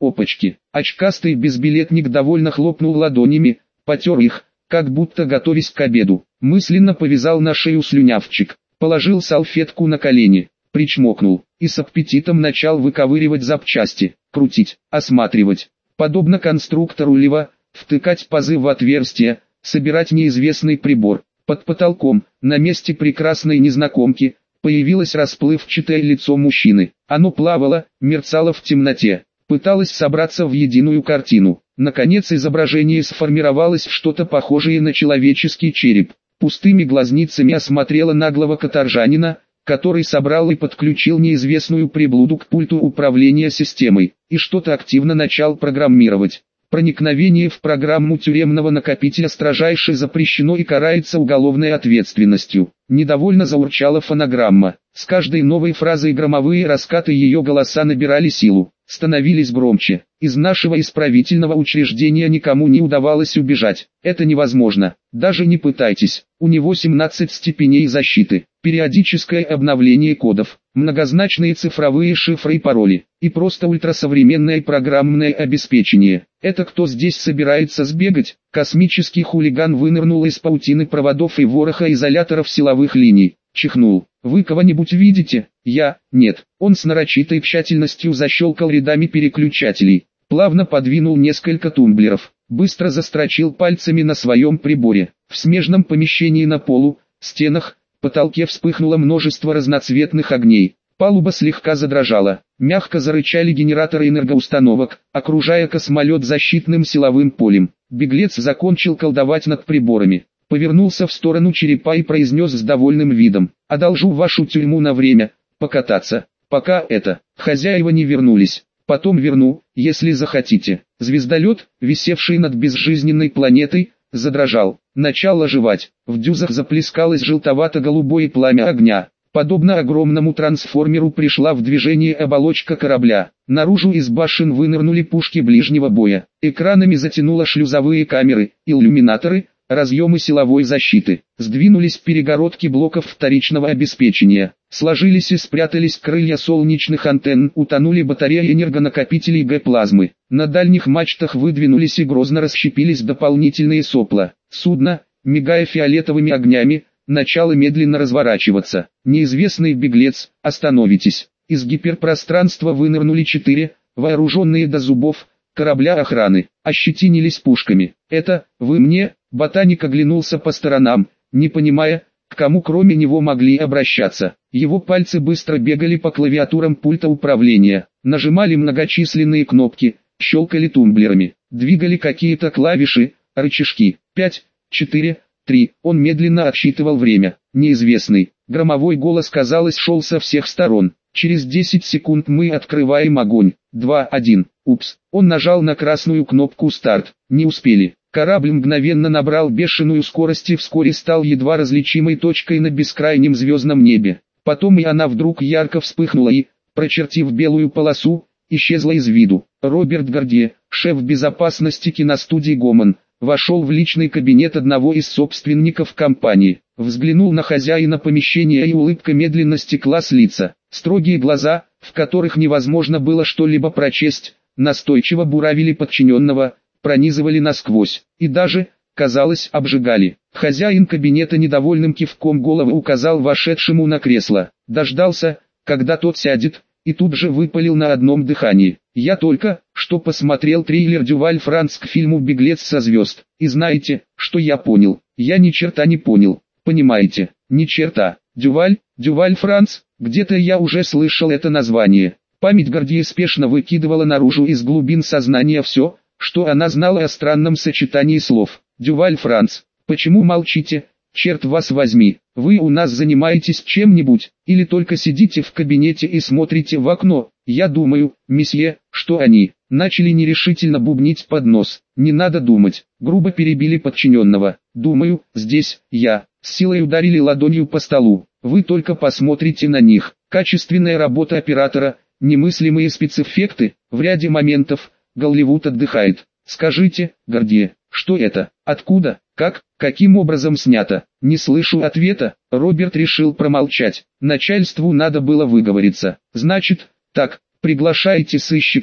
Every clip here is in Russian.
опачки. Очкастый безбилетник довольно хлопнул ладонями, потер их, как будто готовясь к обеду. Мысленно повязал на шею слюнявчик, положил салфетку на колени, причмокнул и с аппетитом начал выковыривать запчасти, крутить, осматривать. Подобно конструктору Лева, втыкать пазы в отверстия, собирать неизвестный прибор. Под потолком, на месте прекрасной незнакомки, появилось расплывчатое лицо мужчины. Оно плавало, мерцало в темноте, пыталось собраться в единую картину. Наконец изображение сформировалось в что-то похожее на человеческий череп. Пустыми глазницами осмотрело наглого каторжанина, который собрал и подключил неизвестную приблуду к пульту управления системой, и что-то активно начал программировать. Проникновение в программу тюремного накопителя строжайше запрещено и карается уголовной ответственностью. Недовольно заурчала фонограмма. С каждой новой фразой громовые раскаты ее голоса набирали силу, становились громче. Из нашего исправительного учреждения никому не удавалось убежать. Это невозможно. Даже не пытайтесь. У него 17 степеней защиты, периодическое обновление кодов, многозначные цифровые шифры и пароли, и просто ультрасовременное программное обеспечение. Это кто здесь собирается сбегать? Космический хулиган вынырнул из паутины проводов и вороха изоляторов силовых линий. Чихнул. «Вы кого-нибудь видите?» «Я?» «Нет». Он с нарочитой тщательностью защелкал рядами переключателей, плавно подвинул несколько тумблеров, быстро застрочил пальцами на своем приборе. В смежном помещении на полу, стенах, потолке вспыхнуло множество разноцветных огней. Палуба слегка задрожала, мягко зарычали генераторы энергоустановок, окружая космолет защитным силовым полем. Беглец закончил колдовать над приборами, повернулся в сторону черепа и произнес с довольным видом: «Одолжу вашу тюрьму на время, покататься, пока хозяева не вернулись. Потом верну, если захотите». Звездолет, висевший над безжизненной планетой, задрожал, начал оживать. В дюзах заплескалось желтовато-голубое пламя огня. Подобно огромному трансформеру пришла в движение оболочка корабля. Наружу из башен вынырнули пушки ближнего боя. Экранами затянуло шлюзовые камеры, иллюминаторы, разъемы силовой защиты. Сдвинулись перегородки блоков вторичного обеспечения. Сложились и спрятались крылья солнечных антенн, утонули батареи энергонакопителей Г-плазмы. На дальних мачтах выдвинулись и грозно расщепились дополнительные сопла. Судно, мигая фиолетовыми огнями, начало медленно разворачиваться. Неизвестный беглец, остановитесь. Из гиперпространства вынырнули 4, вооруженные до зубов, корабля охраны, ощетинились пушками. «Это, вы мне?» Ботаник оглянулся по сторонам, не понимая, к кому кроме него могли обращаться. Его пальцы быстро бегали по клавиатурам пульта управления, нажимали многочисленные кнопки, щелкали тумблерами, двигали какие-то клавиши, рычажки. 5, 4, 3. Он медленно отсчитывал время. Неизвестный, громовой голос, казалось, шел со всех сторон. «Через 10 секунд мы открываем огонь. 2, 1. Упс. Он нажал на красную кнопку «Старт». Не успели. Корабль мгновенно набрал бешеную скорость и вскоре стал едва различимой точкой на бескрайнем звездном небе. Потом и она вдруг ярко вспыхнула и, прочертив белую полосу, исчезла из виду. Роберт Гордье, шеф безопасности киностудии «Гомон», вошел в личный кабинет одного из собственников компании, взглянул на хозяина помещения, и улыбка медленно стекла с лица. Строгие глаза, в которых невозможно было что-либо прочесть, настойчиво буравили подчиненного, пронизывали насквозь, и даже, казалось, обжигали. Хозяин кабинета недовольным кивком головы указал вошедшему на кресло, дождался, когда тот сядет, и тут же выпалил на одном дыхании: «Я только что посмотрел трейлер Дюваль Франц к фильму «Беглец со звезд», и знаете, что я понял? Я ни черта не понял, понимаете? Ни черта. Дюваль Франц, где-то я уже слышал это название». Память Гордье спешно выкидывала наружу из глубин сознания все, что она знала о странном сочетании слов. «Дюваль Франц, почему молчите? Черт вас возьми, вы у нас занимаетесь чем-нибудь, или только сидите в кабинете и смотрите в окно?» «Я думаю, месье, что они...» Начали нерешительно бубнить под нос. «Не надо думать», грубо перебили подчиненного. «Думаю, здесь, я...» С силой ударили ладонью по столу. «Вы только посмотрите на них. Качественная работа оператора, немыслимые спецэффекты, в ряде моментов Голливуд отдыхает. Скажите, Гордье, что это? Откуда? Как? Каким образом снято?» «Не слышу ответа». Роберт решил промолчать. Начальству надо было выговориться. «Значит, так, приглашайте сыщика,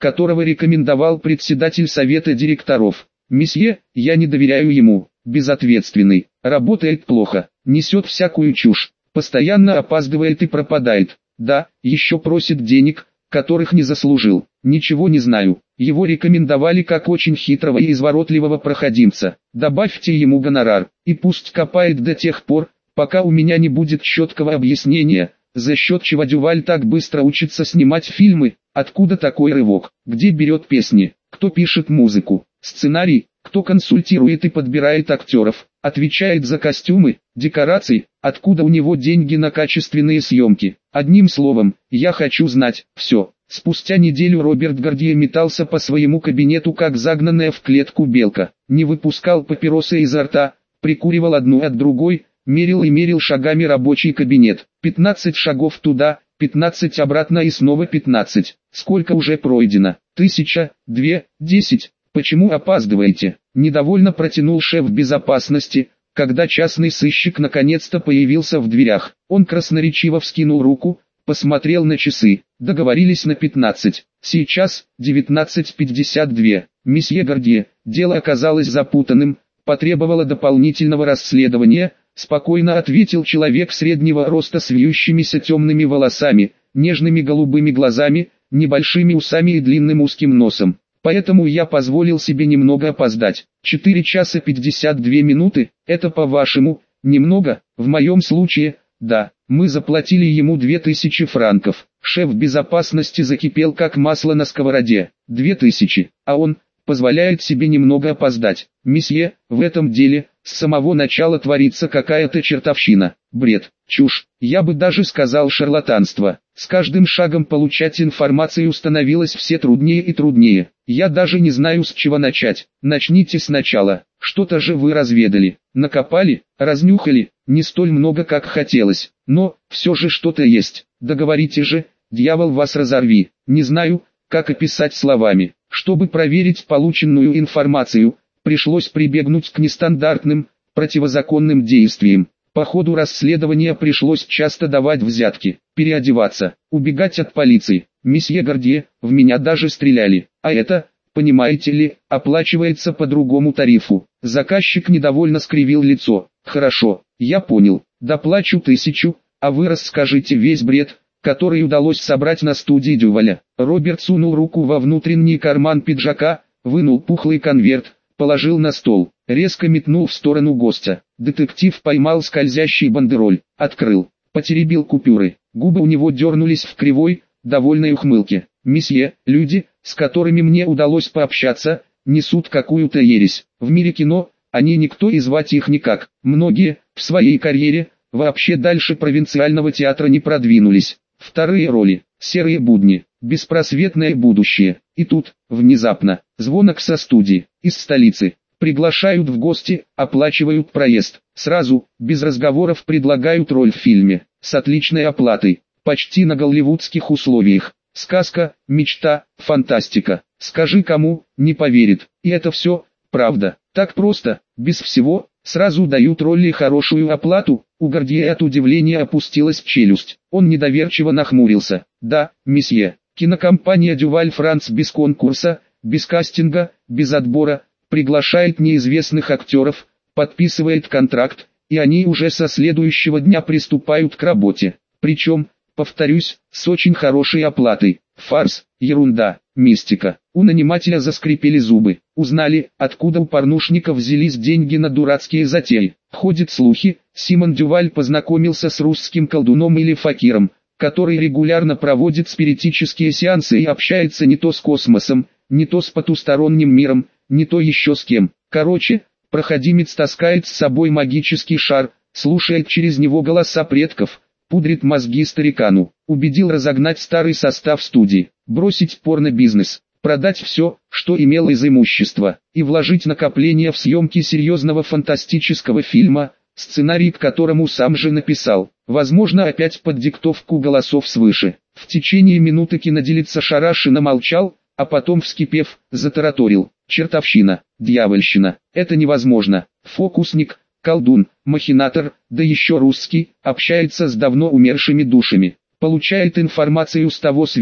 которого рекомендовал председатель совета директоров. Месье, я не доверяю ему, безответственный, работает плохо, несет всякую чушь, постоянно опаздывает и пропадает. Да, еще просит денег, которых не заслужил. Ничего не знаю. Его рекомендовали как очень хитрого и изворотливого проходимца. Добавьте ему гонорар, и пусть копает до тех пор, пока у меня не будет четкого объяснения, за счет чего Дюваль так быстро учится снимать фильмы, откуда такой рывок, где берет песни, кто пишет музыку, сценарий, кто консультирует и подбирает актеров, отвечает за костюмы, декорации, откуда у него деньги на качественные съемки. Одним словом, я хочу знать все. Спустя неделю Роберт Гордье метался по своему кабинету как загнанная в клетку белка, не выпускал папиросы изо рта, прикуривал одну от другой, мерил и мерил шагами рабочий кабинет. 15 шагов туда, 15 обратно и снова 15. Сколько уже пройдено? 1000, 2, 10. Почему опаздываете? Недовольно протянул шеф безопасности, когда частный сыщик наконец-то появился в дверях. Он красноречиво вскинул руку, посмотрел на часы. Договорились на 15. Сейчас 19:52. Месье Гордье, дело оказалось запутанным, потребовало дополнительного расследования, спокойно ответил человек среднего роста с вьющимися темными волосами, нежными голубыми глазами, небольшими усами и длинным узким носом. Поэтому я позволил себе немного опоздать. 4 часа 52 минуты, это по-вашему, немного, в моем случае, да, мы заплатили ему 2000 франков. Шеф безопасности закипел как масло на сковороде. 2000, а он позволяет себе немного опоздать. Месье, в этом деле, с самого начала творится какая-то чертовщина, бред, чушь, я бы даже сказал шарлатанство. С каждым шагом получать информацию становилось все труднее и труднее. Я даже не знаю, с чего начать. Начните сначала. Что-то же вы разведали, накопали, разнюхали, не столь много, как хотелось, но все же что-то есть. Договорите же, дьявол вас разорви. Не знаю, как описать словами. Чтобы проверить полученную информацию, пришлось прибегнуть к нестандартным, противозаконным действиям. По ходу расследования пришлось часто давать взятки, переодеваться, убегать от полиции. Месье Гордье, в меня даже стреляли, а это, понимаете ли, оплачивается по другому тарифу. Заказчик недовольно скривил лицо. Хорошо, я понял, доплачу 1000, а вы расскажите весь бред, который удалось собрать на студии Дюваля. Роберт сунул руку во внутренний карман пиджака, вынул пухлый конверт, положил на стол, резко метнул в сторону гостя. Детектив поймал скользящий бандероль, открыл, потеребил купюры. Губы у него дернулись в кривой, довольной ухмылке. «Месье, люди, с которыми мне удалось пообщаться, несут какую-то ересь. В мире кино, они никто и звать их никак. Многие, в своей карьере, вообще дальше провинциального театра не продвинулись. Вторые роли, серые будни, беспросветное будущее. И тут, внезапно, звонок со студии, из столицы. Приглашают в гости, оплачивают проезд. Сразу, без разговоров предлагают роль в фильме, с отличной оплатой, почти на голливудских условиях. Сказка, мечта, фантастика. Скажи кому, не поверит. И это все, правда. Так просто, без всего, сразу дают роли и хорошую оплату. У Гордье от удивления опустилась челюсть. Он недоверчиво нахмурился. Да, месье, кинокомпания Дюваль Франц без конкурса, без кастинга, без отбора, приглашает неизвестных актеров, подписывает контракт, и они уже со следующего дня приступают к работе. Причем, повторюсь, с очень хорошей оплатой. Фарс, ерунда, мистика. У нанимателя заскрипели зубы. Узнали, откуда у порнушников взялись деньги на дурацкие затеи. Ходят слухи, Симон Дюваль познакомился с русским колдуном или факиром, который регулярно проводит спиритические сеансы и общается не то с космосом, не то с потусторонним миром, не то еще с кем. Короче, проходимец таскает с собой магический шар, слушает через него голоса предков, пудрит мозги старикану, убедил разогнать старый состав студии, бросить порно-бизнес, продать все, что имел из имущества, и вложить накопления в съемки серьезного фантастического фильма, сценарий к которому сам же написал, возможно опять под диктовку голосов свыше. В течение минуты киноделец ошарашенно молчал, а потом, вскипев, затараторил: чертовщина, дьявольщина, это невозможно, фокусник, колдун, махинатор, да еще русский, общается с давно умершими душами, получает информацию с того света,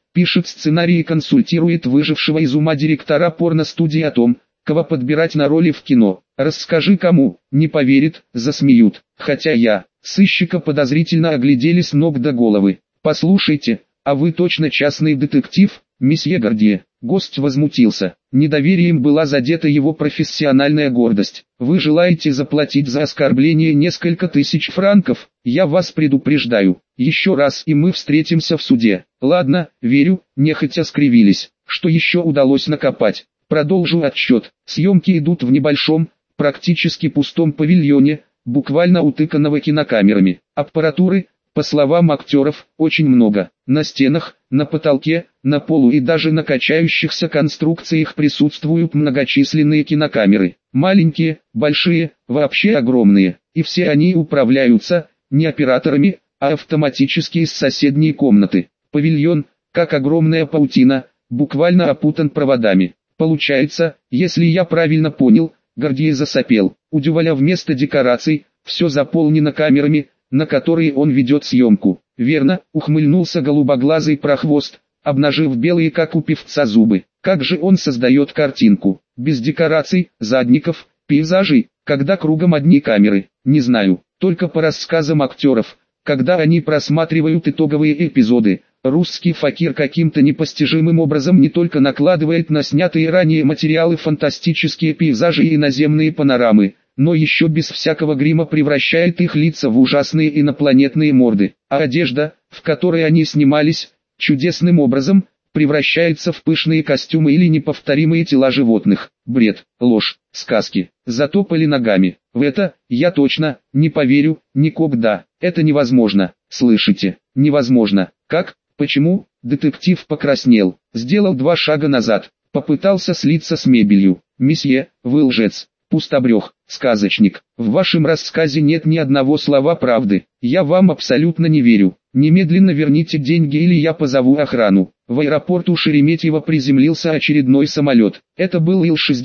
пишет сценарий и консультирует выжившего из ума директора порностудии о том, кого подбирать на роли в кино. Расскажи кому, не поверит, засмеют. Хотя я, сыщика подозрительно оглядели с ног до головы. Послушайте, а вы точно частный детектив, месье Гордье? Гость возмутился. Недоверием была задета его профессиональная гордость. Вы желаете заплатить за оскорбление несколько тысяч франков? Я вас предупреждаю. Еще раз и мы встретимся в суде. Ладно, верю, нехотя скривились. Что еще удалось накопать? Продолжу отсчет. Съемки идут в небольшом, практически пустом павильоне, буквально утыканного кинокамерами. Аппаратуры, по словам актеров, очень много. На стенах, на потолке, на полу и даже на качающихся конструкциях присутствуют многочисленные кинокамеры. Маленькие, большие, вообще огромные. И все они управляются, не операторами, а автоматически из соседней комнаты. Павильон, как огромная паутина, буквально опутан проводами. Получается, если я правильно понял, Гордье засопел. У Дюваля вместо декораций, все заполнено камерами, на которые он ведет съемку. Верно, ухмыльнулся голубоглазый прохвост, обнажив белые как у певца зубы. Как же он создает картинку? Без декораций, задников, пейзажей, когда кругом одни камеры? Не знаю, только по рассказам актеров, когда они просматривают итоговые эпизоды. Русский факир каким-то непостижимым образом не только накладывает на снятые ранее материалы фантастические пейзажи и наземные панорамы, но еще без всякого грима превращает их лица в ужасные инопланетные морды, а одежда, в которой они снимались, чудесным образом, превращается в пышные костюмы или неповторимые тела животных. Бред, ложь, сказки. Затопали ногами. В это, я точно, не поверю, никогда. Это невозможно, слышите? Невозможно. Как? Почему? Детектив покраснел, сделал 2 шага назад, попытался слиться с мебелью. Месье, вы лжец, пустобрех, сказочник. В вашем рассказе нет ни одного слова правды. Я вам абсолютно не верю. Немедленно верните деньги или я позову охрану. В аэропорту Шереметьево приземлился очередной самолет. Это был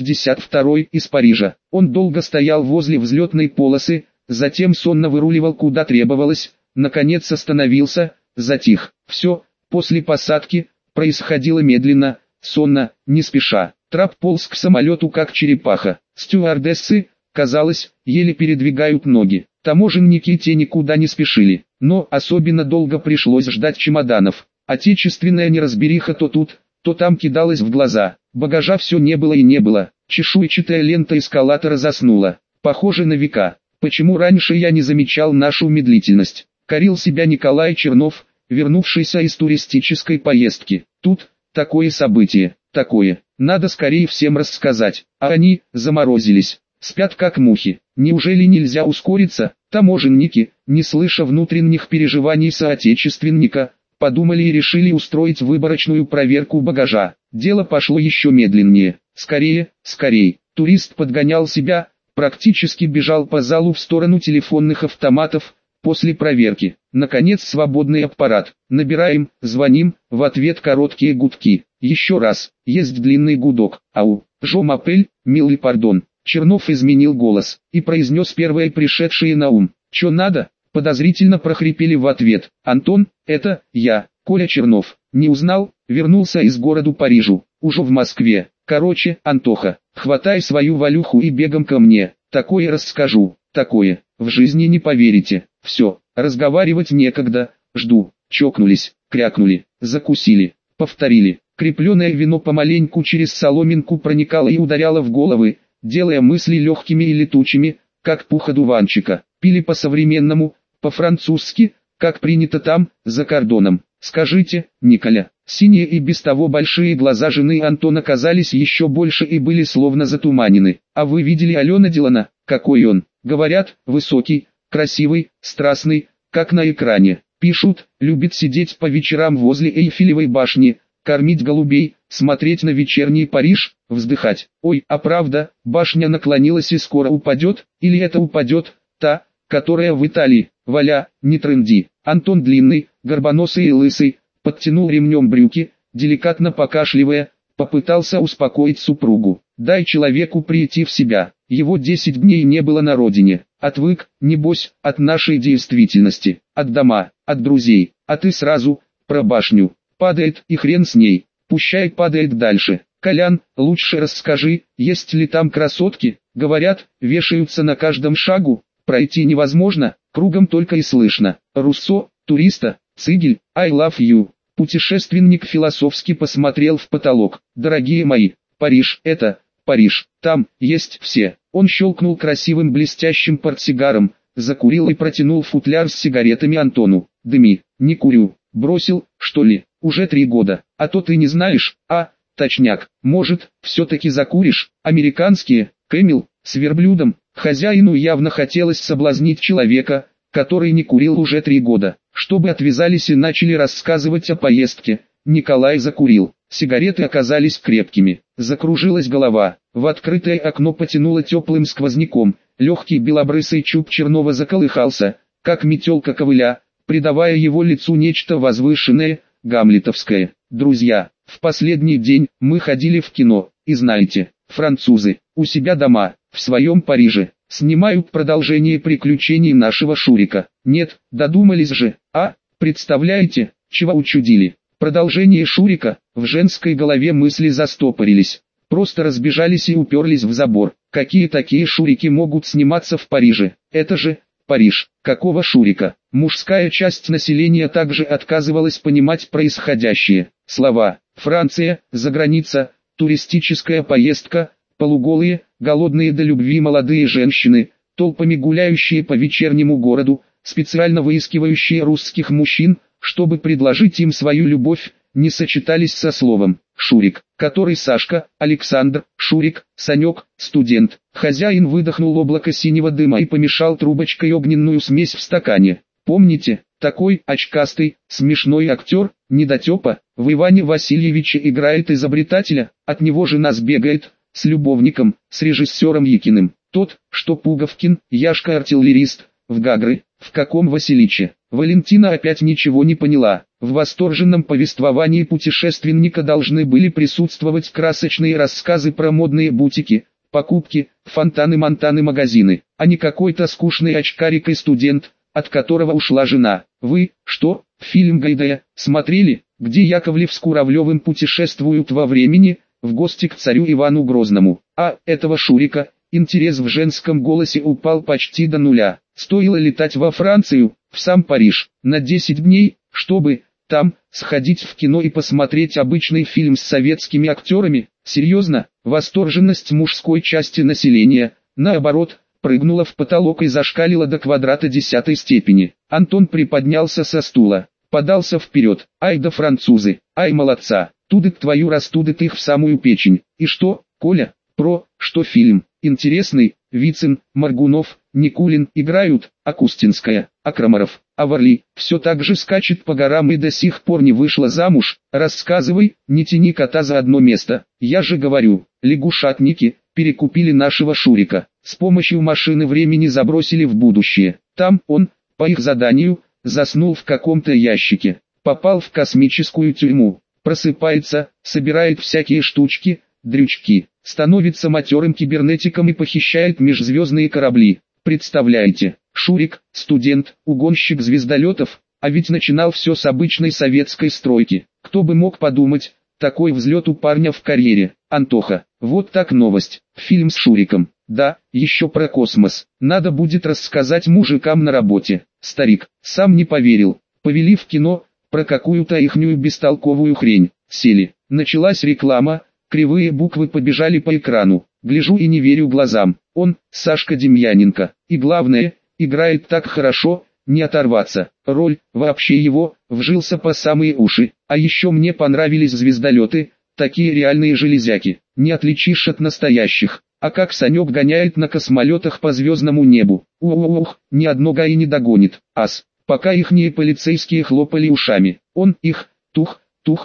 Ил-62 из Парижа. Он долго стоял возле взлетной полосы, затем сонно выруливал куда требовалось, наконец остановился, затих. Все, после посадки, происходило медленно, сонно, не спеша. Трап полз к самолету как черепаха. Стюардессы, казалось, еле передвигают ноги. Таможенники те никуда не спешили, но особенно долго пришлось ждать чемоданов. Отечественная неразбериха то тут, то там кидалась в глаза. Багажа все не было и не было. Чешуйчатая лента эскалатора заснула. Похоже на века. Почему раньше я не замечал нашу медлительность? Корил себя Николай Чернов, вернувшийся из туристической поездки. Тут, такое событие, такое. Надо скорее всем рассказать. А они, заморозились. Спят как мухи. Неужели нельзя ускориться? Таможенники, не слыша внутренних переживаний соотечественника, подумали и решили устроить выборочную проверку багажа. Дело пошло еще медленнее. Скорее, скорее. Турист подгонял себя, практически бежал по залу в сторону телефонных автоматов. После проверки, наконец, свободный аппарат. Набираем, звоним, в ответ короткие гудки. Еще раз, есть длинный гудок. Ау, Жо Мапель, милый пардон. Чернов изменил голос и произнес первое пришедшее на ум. Чё надо? Подозрительно прохрипели в ответ. Антон, это я, Коля Чернов. Не узнал? Вернулся из города Парижу. Уже в Москве. Короче, Антоха, хватай свою валюху и бегом ко мне. Такое расскажу, такое. В жизни не поверите. Все, разговаривать некогда. Жду. Чокнулись, крякнули, закусили, повторили. Крепленное вино помаленьку через соломинку проникало и ударяло в головы, делая мысли легкими и летучими, как пух одуванчика. Пили по-современному, по-французски, как принято там, за кордоном. Скажите, Николя, синие и без того большие глаза жены Антона казались еще больше и были словно затуманены. А вы видели Алена Делана? Какой он? Говорят, высокий, красивый, страстный, как на экране. Пишут, любит сидеть по вечерам возле Эйфелевой башни, кормить голубей, смотреть на вечерний Париж, вздыхать. Ой, а правда, башня наклонилась и скоро упадет, или это упадет, та, которая в Италии. Валя, не трынди. Антон длинный, горбоносый и лысый, подтянул ремнем брюки, деликатно покашливая, попытался успокоить супругу. Дай человеку прийти в себя. Его 10 дней не было на родине. Отвык, небось, от нашей действительности, от дома, от друзей. А ты сразу, про башню. Падает, и хрен с ней. Пущай падает дальше. Колян, лучше расскажи, есть ли там красотки? Говорят, вешаются на каждом шагу. Пройти невозможно, кругом только и слышно. Руссо, туриста, Цигель, I love you. Путешественник философски посмотрел в потолок. Дорогие мои, Париж, это, Париж, там, есть все. Он щелкнул красивым блестящим портсигаром, закурил и протянул футляр с сигаретами Антону. Дыми, не курю, бросил, что ли, уже 3 года, а то ты не знаешь, точняк, может, все-таки закуришь, американские, Кэмил, с верблюдом. Хозяину явно хотелось соблазнить человека, который не курил уже 3 года, чтобы отвязались и начали рассказывать о поездке. Николай закурил, сигареты оказались крепкими, закружилась голова, в открытое окно потянуло теплым сквозняком, легкий белобрысый чуб Чернова заколыхался, как метелка ковыля, придавая его лицу нечто возвышенное, гамлетовское. Друзья, в последний день мы ходили в кино, и знаете, французы, у себя дома, в своем Париже, снимают продолжение приключений нашего Шурика. Нет, додумались же, представляете, чего учудили? Продолжение Шурика, в женской голове мысли застопорились, просто разбежались и уперлись в забор. Какие такие Шурики могут сниматься в Париже? Это же Париж. Какого Шурика? Мужская часть населения также отказывалась понимать происходящее. Слова «Франция», «заграница», «туристическая поездка», полуголые, голодные до любви молодые женщины, толпами гуляющие по вечернему городу, специально выискивающие русских мужчин, чтобы предложить им свою любовь, не сочетались со словом «Шурик», который Сашка, Александр, Шурик, Санек, студент. Хозяин выдохнул облако синего дыма и помешал трубочкой огненную смесь в стакане. Помните, такой очкастый, смешной актер, недотепа, в Иване Васильевиче играет изобретателя, от него жена сбегает, с любовником, с режиссером Якиным. Тот, что Пуговкин, Яшка-артиллерист, в Гагры, в каком Василиче. Валентина опять ничего не поняла. В восторженном повествовании путешественника должны были присутствовать красочные рассказы про модные бутики, покупки, фонтаны-монтаны магазины, а не какой-то скучный очкарик и студент, от которого ушла жена. Вы, что, фильм Гайдая, смотрели, где Яковлев с Куравлевым путешествуют во времени, в гости к царю Ивану Грозному? Этого Шурика, интерес в женском голосе упал почти до нуля. Стоило летать во Францию, в сам Париж, на 10 дней, чтобы, там, сходить в кино и посмотреть обычный фильм с советскими актерами? Серьезно? Восторженность мужской части населения, наоборот, прыгнула в потолок и зашкалила до квадрата 10-й степени. Антон приподнялся со стула, подался вперед. Ай да французы, ай молодца, тудык твою растудык их в самую печень. И что, Коля, что фильм? Интересный, Вицин, Моргунов, Никулин играют, а Кустинская, а Крамаров, а Варли, все так же скачет по горам и до сих пор не вышла замуж. Рассказывай, не тяни кота за одно место. Я же говорю, лягушатники перекупили нашего Шурика, с помощью машины времени забросили в будущее. Там он, по их заданию, заснул в каком-то ящике, попал в космическую тюрьму, просыпается, собирает всякие штучки, дрючки, становится матерым кибернетиком и похищает межзвездные корабли. Представляете, Шурик, студент, угонщик звездолетов, а ведь начинал все с обычной советской стройки. Кто бы мог подумать, такой взлет у парня в карьере. Антоха, вот так новость, фильм с Шуриком. Да, еще про космос. Надо будет рассказать мужикам на работе. Старик, сам не поверил. Повели в кино, про какую-то ихнюю бестолковую хрень. Сели, началась реклама. Кривые буквы побежали по экрану. Гляжу и не верю глазам. Он, Сашка Демьяненко. И главное, играет так хорошо, не оторваться. Роль, вообще его, вжился по самые уши. А еще мне понравились звездолеты, такие реальные железяки. Не отличишь от настоящих. А как Санек гоняет на космолетах по звездному небу. Ух, ни одно ГАИ не догонит. Пока ихние полицейские хлопали ушами. Он их, тух,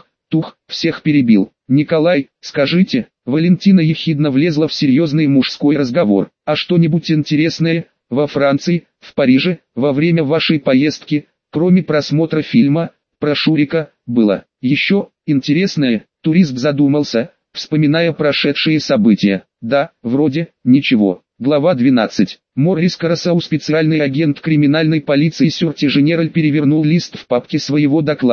всех перебил. Николай, скажите, Валентина ехидно влезла в серьезный мужской разговор. А что-нибудь интересное, во Франции, в Париже, во время вашей поездки, кроме просмотра фильма, про Шурика, было? Еще, интересное, турист задумался, вспоминая прошедшие события. Да, вроде, ничего. Глава 12. Моррис Карасау, специальный агент криминальной полиции Сёрти Женераль, перевернул лист в папке своего доклада.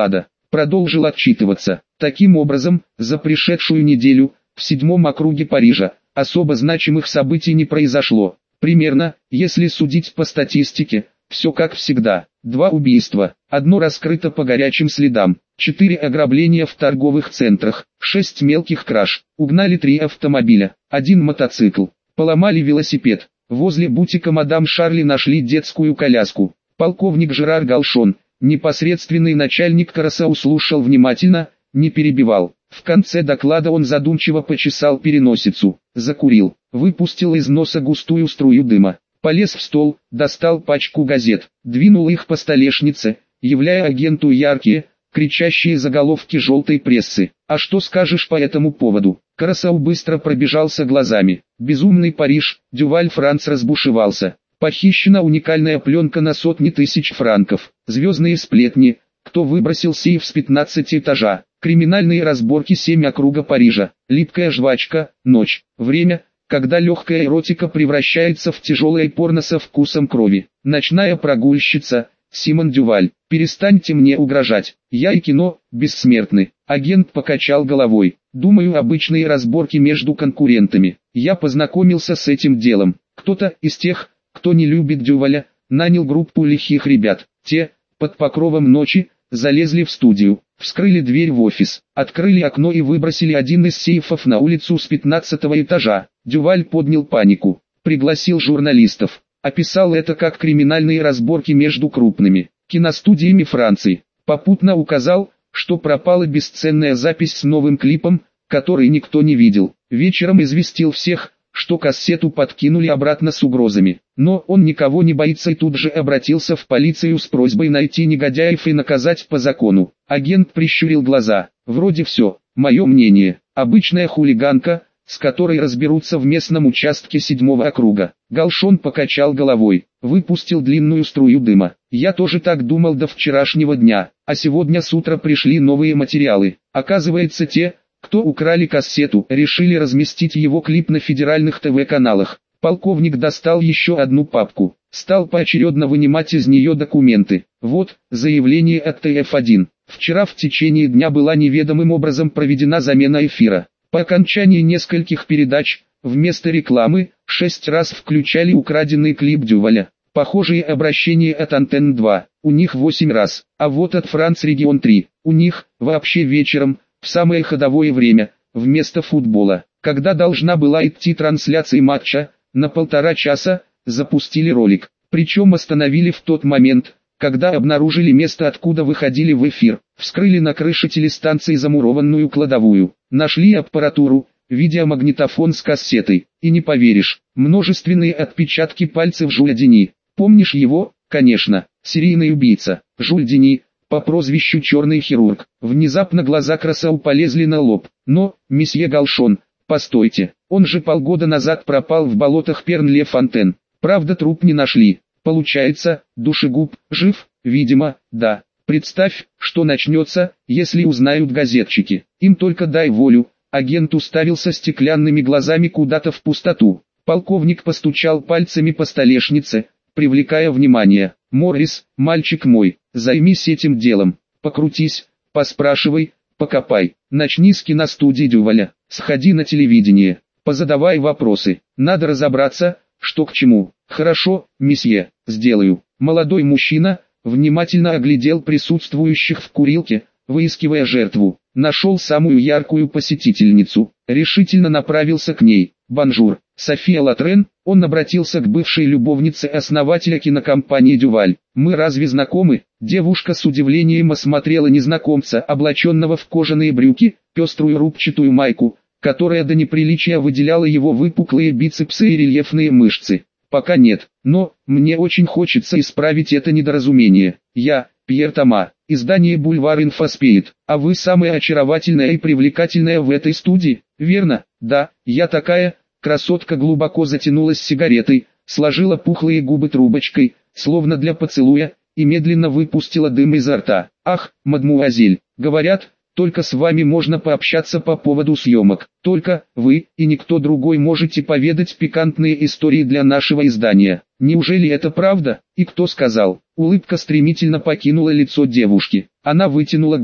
продолжил отчитываться. Таким образом, за пришедшую неделю, в 7-м округе Парижа, особо значимых событий не произошло. Примерно, если судить по статистике, все как всегда. 2 убийства, 1 раскрыто по горячим следам, 4 ограбления в торговых центрах, 6 мелких краж, угнали 3 автомобиля, 1 мотоцикл, поломали велосипед. Возле бутика мадам Шарли нашли детскую коляску. Полковник Жерар Галшон, непосредственный начальник Карасау, слушал внимательно, не перебивал. В конце доклада он задумчиво почесал переносицу, закурил, выпустил из носа густую струю дыма, полез в стол, достал пачку газет, двинул их по столешнице, являя агенту яркие, кричащие заголовки желтой прессы. «А что скажешь по этому поводу?» Карасау быстро пробежался глазами. «Безумный Париж», Дюваль Франц разбушевался. «Похищена уникальная пленка на сотни тысяч франков». Звездные сплетни. Кто выбросил сейф с 15 этажа? Криминальные разборки 7 округа Парижа. Липкая жвачка. Ночь. Время, когда легкая эротика превращается в тяжелое порно со вкусом крови. Ночная прогульщица. Симон Дюваль. «Перестаньте мне угрожать. Я и кино бессмертны». Агент покачал головой. «Думаю, обычные разборки между конкурентами. Я познакомился с этим делом. Кто-то из тех, кто не любит Дюваля, нанял группу лихих ребят. Те, под покровом ночи, залезли в студию, вскрыли дверь в офис, открыли окно и выбросили один из сейфов на улицу с 15-го этажа. Дюваль поднял панику, пригласил журналистов, описал это как криминальные разборки между крупными киностудиями Франции. Попутно указал, что пропала бесценная запись с новым клипом, который никто не видел. Вечером известил всех, что кассету подкинули обратно с угрозами. Но он никого не боится и тут же обратился в полицию с просьбой найти негодяев и наказать по закону. Агент прищурил глаза. «Вроде все, мое мнение. Обычная хулиганка, с которой разберутся в местном участке 7-го округа». Галшон покачал головой, выпустил длинную струю дыма. «Я тоже так думал до вчерашнего дня, а сегодня с утра пришли новые материалы. Оказывается, те, кто украли кассету, решили разместить его клип на федеральных ТВ-каналах». Полковник достал еще одну папку, стал поочередно вынимать из нее документы. «Вот, заявление от ТФ-1. Вчера в течение дня была неведомым образом проведена замена эфира. По окончании нескольких передач, вместо рекламы, 6 раз включали украденный клип Дюваля. Похожие обращения от Антенн 2, у них 8 раз, а вот от Франц Регион 3, у них, вообще вечером, в самое ходовое время, вместо футбола, когда должна была идти трансляция матча, на 1,5 часа, запустили ролик. Причем остановили в тот момент, когда обнаружили место, откуда выходили в эфир. Вскрыли на крыше телестанции замурованную кладовую. Нашли аппаратуру, видеомагнитофон с кассетой. И не поверишь, множественные отпечатки пальцев Жюля Дени. Помнишь его? Конечно, серийный убийца. Жюль Дени, по прозвищу Черный хирург. Внезапно глаза Карасау полезли на лоб. Но, месье Галшон, постойте, он же полгода назад пропал в болотах Перн-Ле-Фонтен. Правда, труп не нашли. Получается, душегуб жив? Видимо, да. Представь, что начнется, если узнают газетчики. Им только дай волю. Агент уставился стеклянными глазами куда-то в пустоту. Полковник постучал пальцами по столешнице, привлекая внимание. «Моррис, мальчик мой, займись этим делом. Покрутись, поспрашивай, покопай. Начни с киностудии Дюваля. Сходи на телевидение. Позадавай вопросы. Надо разобраться, что к чему». «Хорошо, месье, сделаю». Молодой мужчина внимательно оглядел присутствующих в курилке, выискивая жертву. Нашел самую яркую посетительницу, решительно направился к ней. «Бонжур, София Латрен», он обратился к бывшей любовнице основателя кинокомпании «Дюваль». «Мы разве знакомы?» Девушка с удивлением осмотрела незнакомца, облаченного в кожаные брюки, пеструю рубчатую майку, которая до неприличия выделяла его выпуклые бицепсы и рельефные мышцы. «Пока нет, но мне очень хочется исправить это недоразумение. Я, Пьер Тома, издание «Бульвар Инфоспеет», а вы самая очаровательная и привлекательная в этой студии, верно?» «Да, я такая». Красотка глубоко затянулась сигаретой, сложила пухлые губы трубочкой, словно для поцелуя, и медленно выпустила дым изо рта. «Ах, мадмуазель, говорят, только с вами можно пообщаться по поводу съемок. Только вы и никто другой можете поведать пикантные истории для нашего издания. Неужели это правда? И кто сказал?» Улыбка стремительно покинула лицо девушки. Она вытянула губы.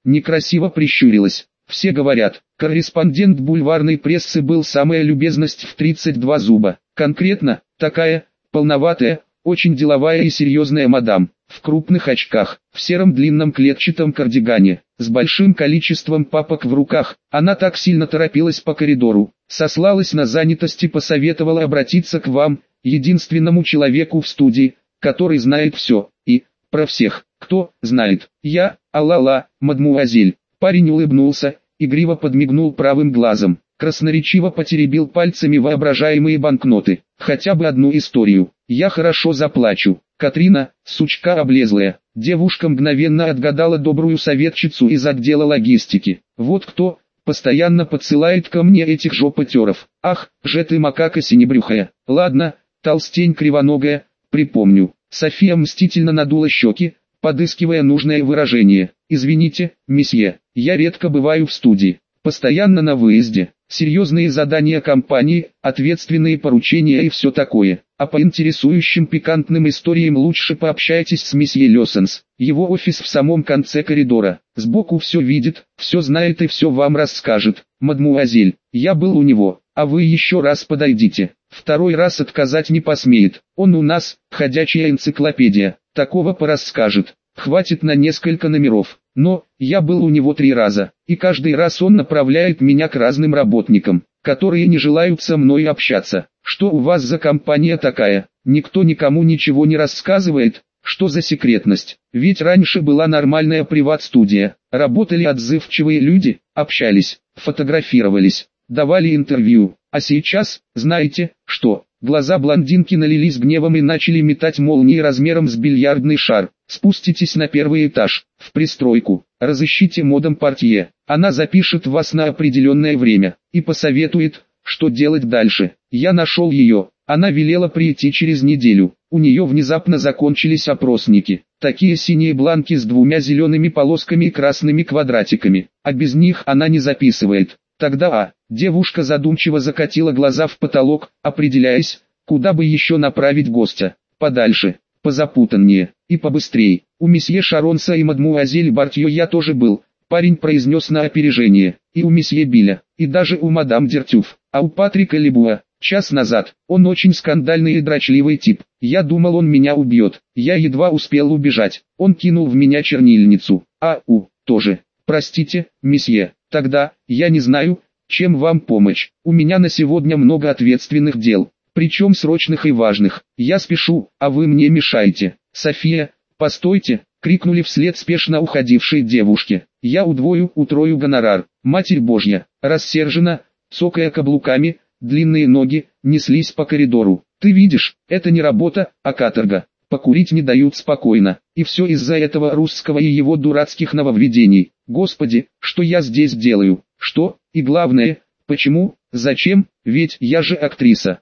некрасиво прищурилась. Все говорят, корреспондент бульварной прессы был самая любезность в 32 зуба. Конкретно, такая, полноватая, очень деловая и серьезная мадам, в крупных очках, в сером длинном клетчатом кардигане, с большим количеством папок в руках. Она так сильно торопилась по коридору, сослалась на занятость и посоветовала обратиться к вам, единственному человеку в студии, который знает все, и, про всех, кто знает. Я, алла-ла, мадмуазель. Парень улыбнулся, игриво подмигнул правым глазом, красноречиво потеребил пальцами воображаемые банкноты. Хотя бы одну историю. Я хорошо заплачу. Катрина, сучка облезлая. Девушка мгновенно отгадала добрую советчицу из отдела логистики. Вот кто постоянно подсылает ко мне этих жопотеров. Ах, же ты макака синебрюхая. Ладно, толстень кривоногая, припомню. София мстительно надула щеки, подыскивая нужное выражение. Извините, месье, я редко бываю в студии. Постоянно на выезде. Серьезные задания компании, ответственные поручения и все такое. А по интересующим пикантным историям лучше пообщайтесь с месье Лёсенс. Его офис в самом конце коридора. Сбоку все видит, все знает и все вам расскажет. Мадмуазель, я был у него, а вы еще раз подойдите. Второй раз отказать не посмеет. Он у нас, ходячая энциклопедия, такого порасскажет. Хватит на несколько номеров. Но, я был у него 3 раза, и каждый раз он направляет меня к разным работникам, которые не желают со мной общаться. Что у вас за компания такая? Никто никому ничего не рассказывает? Что за секретность? Ведь раньше была нормальная приват-студия, работали отзывчивые люди, общались, фотографировались, давали интервью. А сейчас, знаете, что? Глаза блондинки налились гневом и начали метать молнии размером с бильярдный шар. Спуститесь на 1-й этаж, в пристройку, разыщите модом портье. Она запишет вас на определенное время и посоветует, что делать дальше. Я нашел ее. Она велела прийти через неделю. У нее внезапно закончились опросники. Такие синие бланки с 2 зелеными полосками и красными квадратиками. А без них она не записывает. Тогда девушка задумчиво закатила глаза в потолок, определяясь, куда бы еще направить гостя. Подальше, позапутаннее и побыстрее. У месье Шаронса и мадмуазель Бартье я тоже был, парень произнес на опережение. И у месье Биля, и даже у мадам Дертюф. А у Патрика Лебуа, час назад. Он очень скандальный и дрочливый тип. Я думал, он меня убьет. Я едва успел убежать. Он кинул в меня чернильницу. Тоже. Простите, месье. Тогда, я не знаю, чем вам помочь. У меня на сегодня много ответственных дел, причем срочных и важных. Я спешу, а вы мне мешаете. София, постойте, крикнули вслед спешно уходившей девушке. Я утрою гонорар. Матерь Божья, рассерженно, цокая каблуками, длинные ноги, неслись по коридору. Ты видишь, это не работа, а каторга. Покурить не дают спокойно. И все из-за этого русского и его дурацких нововведений. Господи, что я здесь делаю? Что? И главное, почему? Зачем? Ведь я же актриса.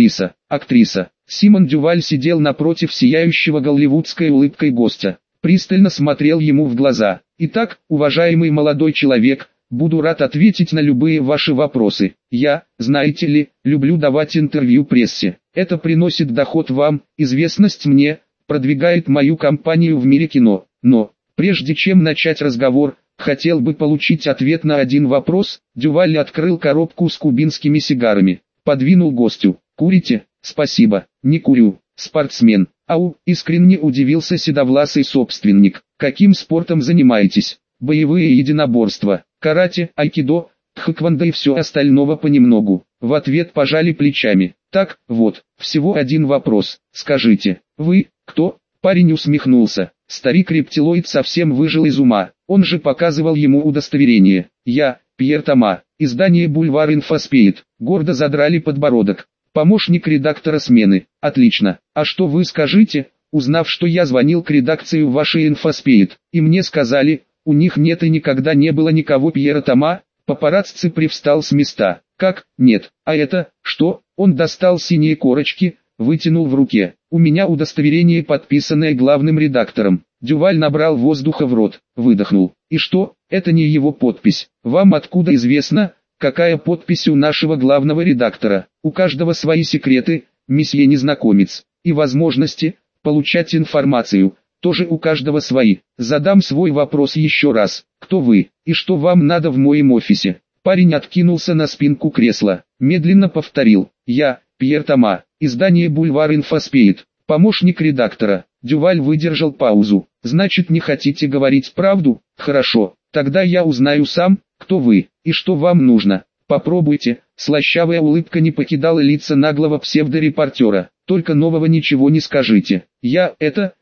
Актриса. Симон Дюваль сидел напротив сияющего голливудской улыбкой гостя. Пристально смотрел ему в глаза. Итак, уважаемый молодой человек, буду рад ответить на любые ваши вопросы. Я, знаете ли, люблю давать интервью прессе. Это приносит доход вам, известность мне, продвигает мою компанию в мире кино. Но, прежде чем начать разговор, хотел бы получить ответ на один вопрос. Дюваль открыл коробку с кубинскими сигарами. Подвинул гостю. Курите? Спасибо, не курю. Спортсмен. Искренне удивился седовласый собственник. Каким спортом занимаетесь? Боевые единоборства, карате, айкидо, тхэквондо и все остального понемногу. В ответ пожали плечами. Так, вот, всего один вопрос. Скажите, вы, кто? Парень усмехнулся. Старик-рептилоид совсем выжил из ума. Он же показывал ему удостоверение. Я, Пьер Тома, издание «Бульвар Инфоспеет». Гордо задрали подбородок. Помощник редактора смены. Отлично. А что вы скажите, узнав, что я звонил к редакции вашей «Инфоспеет», и мне сказали, у них нет и никогда не было никого Пьера Тома? Папарацци привстал с места. Как, нет, а это, что? Он достал синие корочки, вытянул в руке. У меня удостоверение, подписанное главным редактором. Дюваль набрал воздуха в рот, выдохнул. И что, это не его подпись? Вам откуда известно, какая подпись у нашего главного редактора? У каждого свои секреты, месье незнакомец, и возможности получать информацию, тоже у каждого свои. Задам свой вопрос еще раз. Кто вы, и что вам надо в моем офисе? Парень откинулся на спинку кресла, медленно повторил. Я, Пьер Тома, издание «Бульвар Инфоспеет», помощник редактора. Дюваль выдержал паузу. Значит, не хотите говорить правду? Хорошо, тогда я узнаю сам, кто вы, и что вам нужно. Попробуйте. Слащавая улыбка не покидала лица наглого псевдорепортера. Только нового ничего не скажите. Я.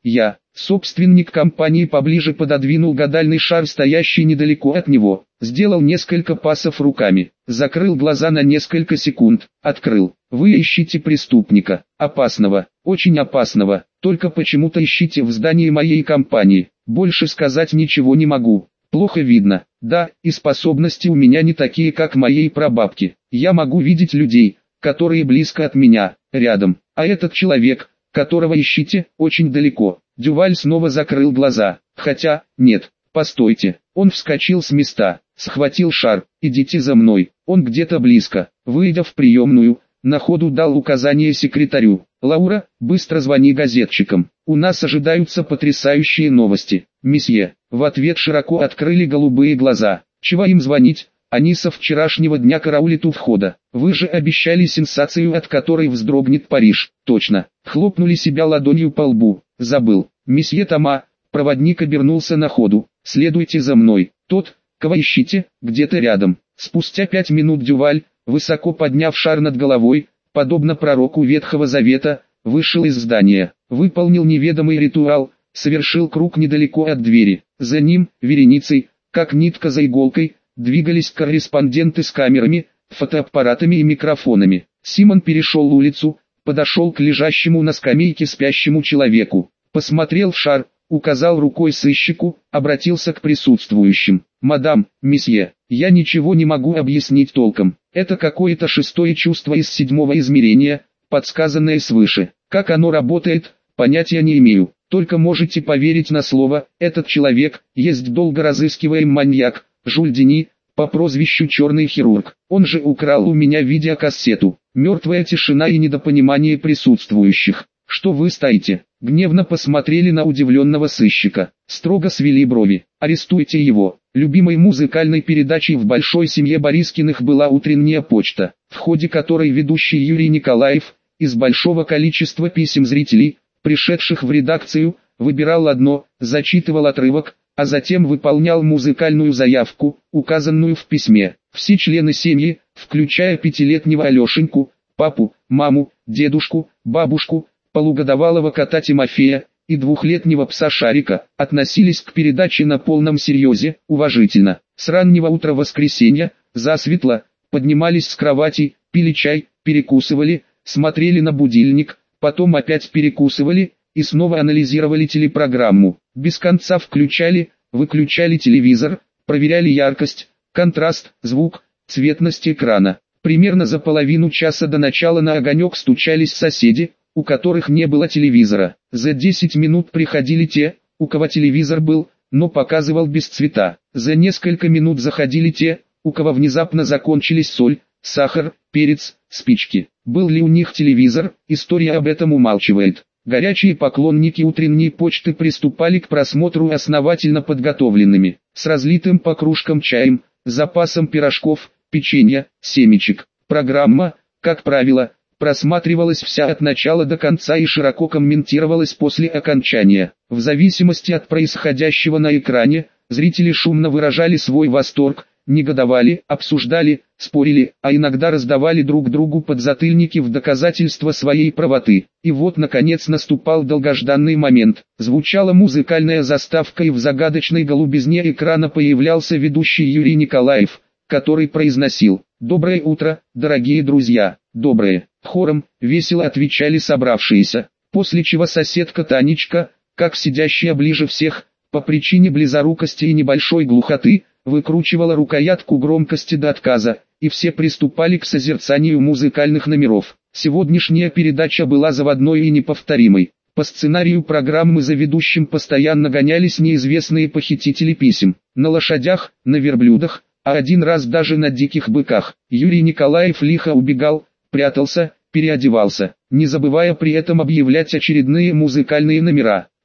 Собственник компании поближе пододвинул гадальный шар, стоящий недалеко от него. Сделал несколько пасов руками. Закрыл глаза на несколько секунд. Открыл. Вы ищете преступника. Опасного. Очень опасного. Только почему-то ищите в здании моей компании. Больше сказать ничего не могу. Плохо видно. Да, и способности у меня не такие, как моей прабабки. Я могу видеть людей, которые близко от меня, рядом. А этот человек, которого ищите, очень далеко. Дюваль снова закрыл глаза. Хотя, нет, постойте. Он вскочил с места, схватил шар. Идите за мной, он где-то близко. Выйдя в приемную, на ходу дал указание секретарю. Лаура, быстро звони газетчикам. У нас ожидаются потрясающие новости. Месье, в ответ широко открыли голубые глаза. Чего им звонить? Они со вчерашнего дня караулят у входа. Вы же обещали сенсацию, от которой вздрогнет Париж. Точно. Хлопнули себя ладонью по лбу. Забыл. Месье Тома, проводник обернулся на ходу. Следуйте за мной. Тот, кого ищите, где-то рядом. Спустя 5 минут Дюваль, высоко подняв шар над головой, подобно пророку Ветхого Завета, вышел из здания. Выполнил неведомый ритуал, совершил круг недалеко от двери. За ним, вереницей, как нитка за иголкой, двигались корреспонденты с камерами, фотоаппаратами и микрофонами. Симон перешел улицу, подошел к лежащему на скамейке спящему человеку, посмотрел в шар, указал рукой сыщику, обратился к присутствующим. «Мадам, месье, я ничего не могу объяснить толком. Это какое-то шестое чувство из 7-го измерения, подсказанное свыше. Как оно работает, понятия не имею. Только можете поверить на слово, этот человек, есть долго разыскиваемый маньяк, Жюль Дени, по прозвищу Черный Хирург. Он же украл у меня видеокассету». Мертвая тишина и недопонимание присутствующих. «Что вы стоите?» Гневно посмотрели на удивленного сыщика. Строго свели брови. «Арестуйте его». Любимой музыкальной передачей в большой семье Борискиных была «Утренняя почта», в ходе которой ведущий Юрий Николаев, из большого количества писем зрителей, пришедших в редакцию, выбирал одно, зачитывал отрывок, а затем выполнял музыкальную заявку, указанную в письме. Все члены семьи, включая 5-летнего Алешеньку, папу, маму, дедушку, бабушку, полугодовалого кота Тимофея и 2-летнего пса Шарика, относились к передаче на полном серьезе, уважительно. С раннего утра воскресенья, засветло, поднимались с кроватей, пили чай, перекусывали, смотрели на будильник, потом опять перекусывали и снова анализировали телепрограмму. Без конца включали, выключали телевизор, проверяли яркость, контраст, звук, цветность экрана. Примерно за половину часа до начала на огонек стучались соседи, у которых не было телевизора. За 10 минут приходили те, у кого телевизор был, но показывал без цвета. За несколько минут заходили те, у кого внезапно закончились соль, сахар, перец, спички. Был ли у них телевизор, история об этом умалчивает. Горячие поклонники утренней почты приступали к просмотру основательно подготовленными, с разлитым по кружкам чаем, запасом пирожков, печенья, семечек. Программа, как правило, просматривалась вся от начала до конца и широко комментировалась после окончания. В зависимости от происходящего на экране, зрители шумно выражали свой восторг, негодовали, обсуждали, спорили, а иногда раздавали друг другу подзатыльники в доказательство своей правоты. И вот наконец наступал долгожданный момент. Звучала музыкальная заставка, и в загадочной голубизне экрана появлялся ведущий Юрий Николаев, который произносил: «Доброе утро, дорогие друзья, доброе». Хором, весело отвечали собравшиеся, после чего соседка Танечка, как сидящая ближе всех, по причине близорукости и небольшой глухоты, выкручивала рукоятку громкости до отказа, и все приступали к созерцанию музыкальных номеров. Сегодняшняя передача была заводной и неповторимой. По сценарию программы за ведущим постоянно гонялись неизвестные похитители писем, на лошадях, на верблюдах, а один раз даже на диких быках. Юрий Николаев лихо убегал, прятался, переодевался, не забывая при этом объявлять очередные музыкальные номера.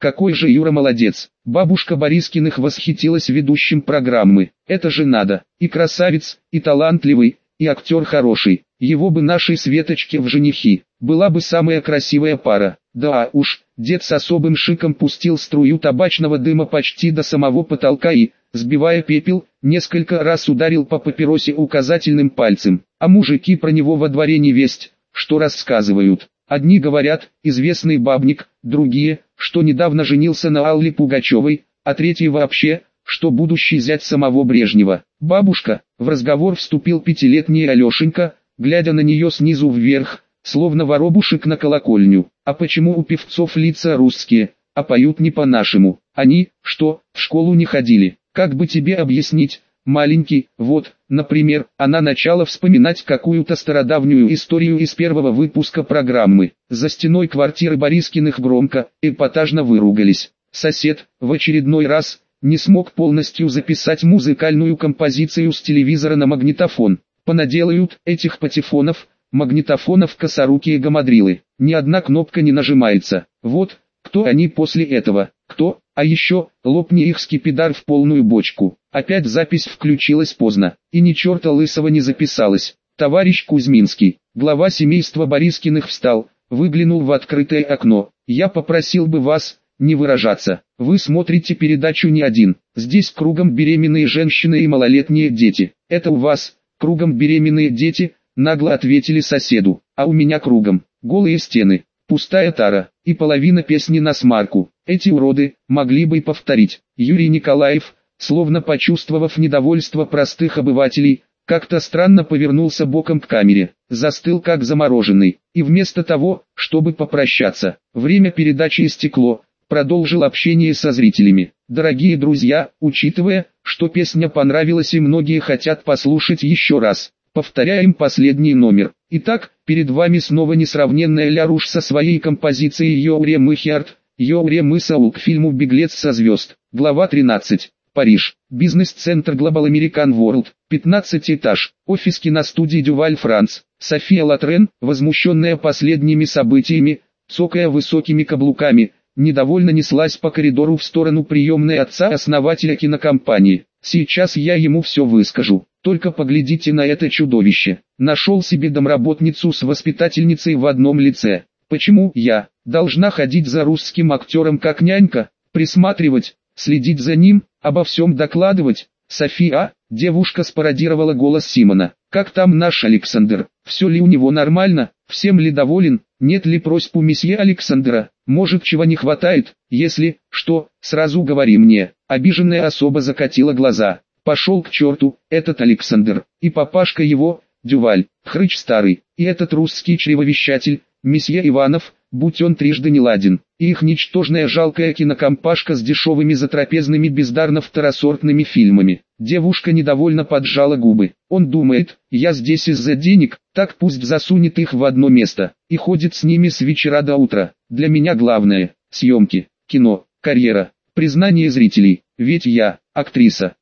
какой же Юра молодец. Бабушка Борискиных восхитилась ведущим программы. Это же надо. И красавец, и талантливый, и актер хороший. Его бы нашей Светочке в женихи. Была бы самая красивая пара. Да уж, дед с особым шиком пустил струю табачного дыма почти до самого потолка и, сбивая пепел, несколько раз ударил по папиросе указательным пальцем. А мужики про него во дворе не весть, что рассказывают. Одни говорят, известный бабник, другие, что недавно женился на Алле Пугачевой, а третьи вообще, что будущий зять самого Брежнева. «Бабушка», в разговор вступил пятилетний Алешенька, глядя на нее снизу вверх, словно воробушек на колокольню. «А почему у певцов лица русские, а поют не по-нашему? Они, что, в школу не ходили? Как бы тебе объяснить, маленький? Вот, например, она начала вспоминать какую-то стародавнюю историю из первого выпуска программы. За стеной квартиры Борискиных громко, эпатажно выругались. Сосед, в очередной раз, не смог полностью записать музыкальную композицию с телевизора на магнитофон. Понаделают этих патефонов, магнитофонов косорукие гамадрилы. Ни одна кнопка не нажимается. Вот, кто они после этого? Кто? А еще, лопни их скипидар в полную бочку. Опять запись включилась поздно, и ни черта лысого не записалась. Товарищ Кузьминский, глава семейства Борискиных, встал, выглянул в открытое окно. Я попросил бы вас не выражаться. Вы смотрите передачу не один. Здесь кругом беременные женщины и малолетние дети. Это у вас, кругом беременные дети, нагло ответили соседу. А у меня кругом голые стены, пустая тара, и половина песни насмарку. Эти уроды могли бы и повторить. Юрий Николаев, словно почувствовав недовольство простых обывателей, как-то странно повернулся боком к камере, застыл как замороженный, и вместо того, чтобы попрощаться, время передачи истекло, продолжил общение со зрителями. Дорогие друзья, учитывая, что песня понравилась и многие хотят послушать еще раз, повторяем последний номер. Итак, перед вами снова несравненная Ля Руш со своей композицией «Йоуре мы Хиарт», «Йоуре мы Саул» к фильму «Беглец со звезд». Глава 13. Париж. Бизнес-центр Global American World. 15 этаж. Офис киностудии Дюваль Франц. София Лотрен, возмущенная последними событиями, цокая высокими каблуками, недовольно неслась по коридору в сторону приемной отца-основателя кинокомпании. Сейчас я ему все выскажу. Только поглядите на это чудовище. Нашел себе домработницу с воспитательницей в одном лице. Почему я должна ходить за русским актером как нянька, присматривать, следить за ним, обо всем докладывать? София, девушка спародировала голос Симона. Как там наш Александр? Все ли у него нормально? Всем ли доволен? Нет ли просьб у месье Александра? Может, чего не хватает? Если что, сразу говори мне. Обиженная особа закатила глаза. Пошел к черту, этот Александр, и папашка его, Дюваль, хрыч старый, и этот русский чревовещатель, месье Иванов, будь он трижды неладен, и их ничтожная жалкая кинокомпашка с дешевыми затрапезными бездарно-второсортными фильмами. Девушка недовольно поджала губы. Он думает, я здесь из-за денег, так пусть засунет их в одно место, и ходит с ними с вечера до утра. Для меня главное – съемки, кино, карьера, признание зрителей, ведь я – актриса,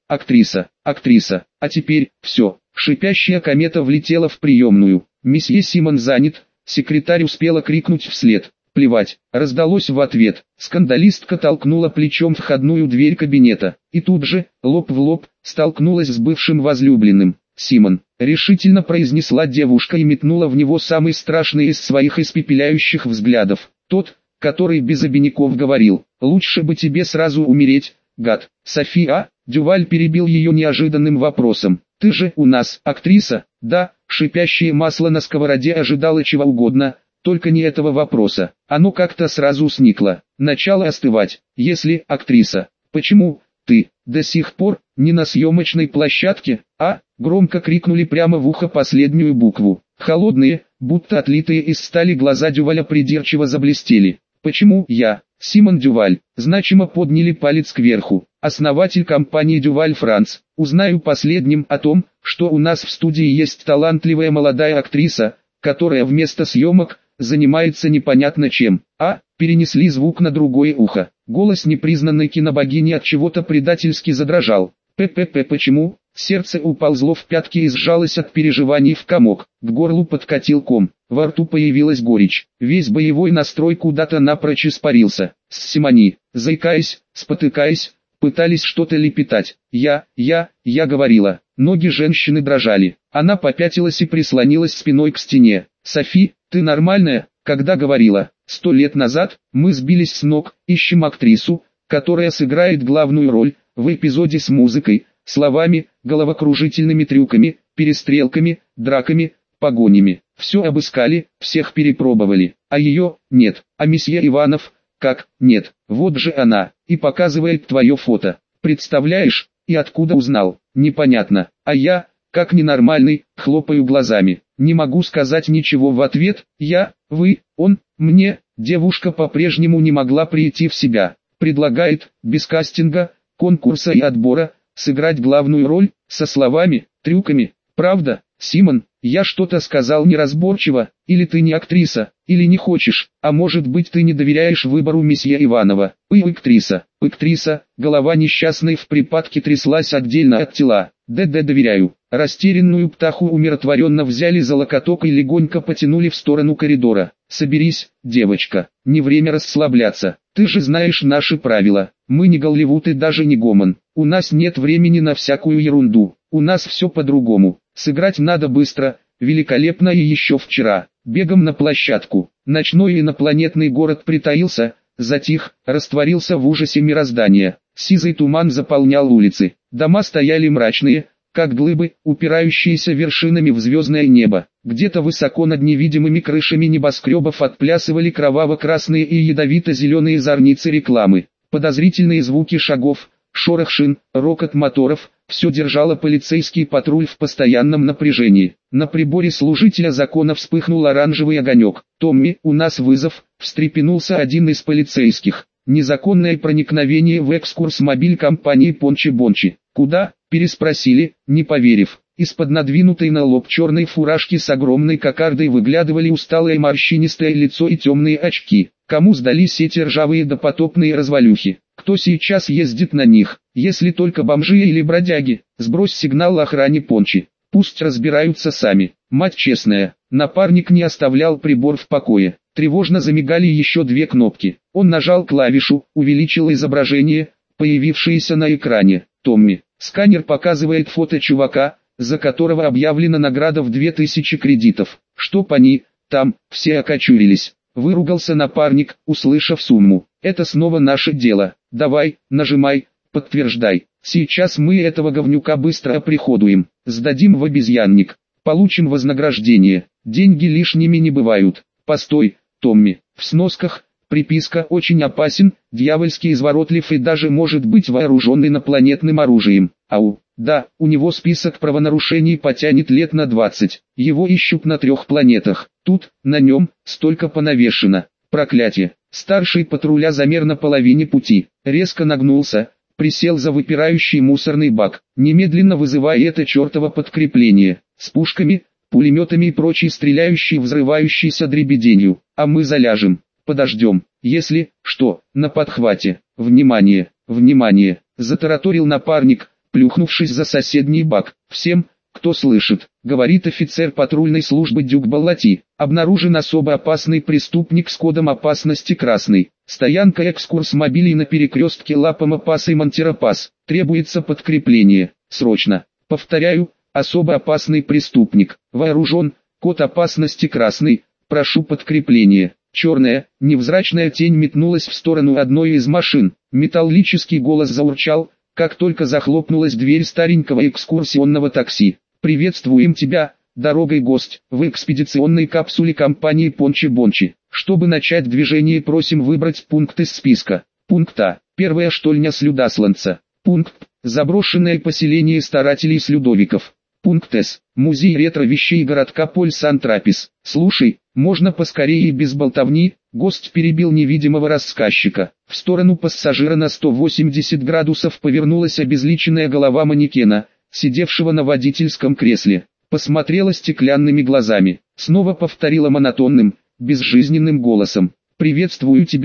а теперь, все. Шипящая комета влетела в приемную. Месье Симон занят. Секретарь успела крикнуть вслед. Плевать, раздалось в ответ. Скандалистка толкнула плечом входную дверь кабинета. И тут же, лоб в лоб, столкнулась с бывшим возлюбленным. Симон, решительно произнесла девушка и метнула в него самый страшный из своих испепеляющих взглядов. Тот, который без обиняков говорил, лучше бы тебе сразу умереть, гад. София, Дюваль перебил ее неожиданным вопросом. Ты же у нас актриса? Да, шипящее масло на сковороде ожидало чего угодно, только не этого вопроса. Оно как-то сразу сникло, начало остывать. Если актриса, почему ты до сих пор не на съемочной площадке? Громко крикнули прямо в ухо последнюю букву. Холодные, будто отлитые из стали глаза Дюваля придирчиво заблестели. Почему я? Симон Дюваль, значимо подняли палец кверху. Основатель компании Дюваль Франц. Узнаю последним о том, что у нас в студии есть талантливая молодая актриса, которая вместо съемок занимается непонятно чем. Перенесли звук на другое ухо. Голос непризнанной кинобогини от чего-то предательски задрожал. Почему? Сердце уползло в пятки и сжалось от переживаний в комок. К горлу подкатил ком, во рту появилась горечь. Весь боевой настрой куда-то напрочь испарился. Симони, заикаясь, спотыкаясь, пытались что-то лепетать. Я говорила. Ноги женщины дрожали. Она попятилась и прислонилась спиной к стене. Софи, ты нормальная? Когда говорила, 100 лет назад, мы сбились с ног, ищем актрису, которая сыграет главную роль, в эпизоде с музыкой, словами, головокружительными трюками, перестрелками, драками, погонями. Все обыскали, всех перепробовали, а ее, нет, а месье Иванов, как, нет, вот же она, и показывает твое фото. Представляешь, и откуда узнал, непонятно, а я, как ненормальный, хлопаю глазами. Не могу сказать ничего в ответ, вы, он, мне, девушка по-прежнему не могла прийти в себя. Предлагает, без кастинга, конкурса и отбора, сыграть главную роль, со словами, трюками. Правда, Симон, я что-то сказал неразборчиво, или ты не актриса, или не хочешь, а может быть ты не доверяешь выбору месье Иванова. Актриса, голова несчастной в припадке тряслась отдельно от тела. Доверяю. Растерянную птаху умиротворенно взяли за локоток и легонько потянули в сторону коридора. Соберись, девочка, не время расслабляться. Ты же знаешь наши правила. Мы не Голливуд и даже не Гомон. У нас нет времени на всякую ерунду. У нас все по-другому. Сыграть надо быстро, великолепно и еще вчера. Бегом на площадку. Ночной инопланетный город притаился, затих, растворился в ужасе мироздания. Сизый туман заполнял улицы. Дома стояли мрачные, как глыбы, упирающиеся вершинами в звездное небо. Где-то высоко над невидимыми крышами небоскребов отплясывали кроваво-красные и ядовито-зеленые зорницы рекламы. Подозрительные звуки шагов, шорох шин, рокот моторов, все держало полицейский патруль в постоянном напряжении. На приборе служителя закона вспыхнул оранжевый огонек. «Томми, у нас вызов», — встрепенулся один из полицейских. «Незаконное проникновение в экскурс-мобиль компании Пончи-Бончи». «Куда?» — переспросили, не поверив. Из-под надвинутой на лоб черной фуражки с огромной кокардой выглядывали усталое морщинистое лицо и темные очки. Кому сдались эти ржавые допотопные развалюхи? Кто сейчас ездит на них? Если только бомжи или бродяги, сбрось сигнал охране Пончи. Пусть разбираются сами. Мать честная, напарник не оставлял прибор в покое. Тревожно замигали еще две кнопки. Он нажал клавишу, увеличил изображение, появившееся на экране. «Томми». Сканер показывает фото чувака, за которого объявлена награда в 2000 кредитов. «Чтоб они, там, все окочурились», — выругался напарник, услышав сумму. «Это снова наше дело. Давай, нажимай, подтверждай. Сейчас мы этого говнюка быстро оприходуем, сдадим в обезьянник, получим вознаграждение. Деньги лишними не бывают. Постой, Томми». В сносках приписка: «Очень опасен, дьявольски изворотлив и даже может быть вооружен инопланетным оружием». Ау, да, у него список правонарушений потянет лет на 20. Его ищут на 3 планетах. Тут, на нем, столько понавешено. Проклятие. Старший патруля замер на половине пути. Резко нагнулся, присел за выпирающий мусорный бак, немедленно вызывая это чертово подкрепление. С пушками, пулеметами и прочей стреляющей взрывающейся дребеденью. А мы заляжем. Подождем, если, что, на подхвате. Внимание, внимание, затараторил напарник, плюхнувшись за соседний бак. «Всем, кто слышит, говорит офицер патрульной службы Дюк Баллати, обнаружен особо опасный преступник с кодом опасности красный. Стоянка экскурс-мобилей на перекрестке Лапома-Пас и Монтеро-Пас. Требуется подкрепление. Срочно. Повторяю, особо опасный преступник. Вооружен, код опасности красный. Прошу подкрепления». Черная, невзрачная тень метнулась в сторону одной из машин. Металлический голос заурчал, как только захлопнулась дверь старенького экскурсионного такси. «Приветствуем тебя, дорогой гость, в экспедиционной капсуле компании Пончи-Бончи. Чтобы начать движение, просим выбрать пункт из списка. Пункт А. Первая штольня Слюдасланца. Пункт Б. Заброшенное поселение старателей-слюдовиков. Пункт С. Музей ретро-вещей городка Поль-Сан-Трапис. Слушай, можно поскорее и без болтовни?» Гость перебил невидимого рассказчика. В сторону пассажира на 180 градусов повернулась обезличенная голова манекена, сидевшего на водительском кресле. Посмотрела стеклянными глазами. Снова повторила монотонным, безжизненным голосом: «Приветствую тебя,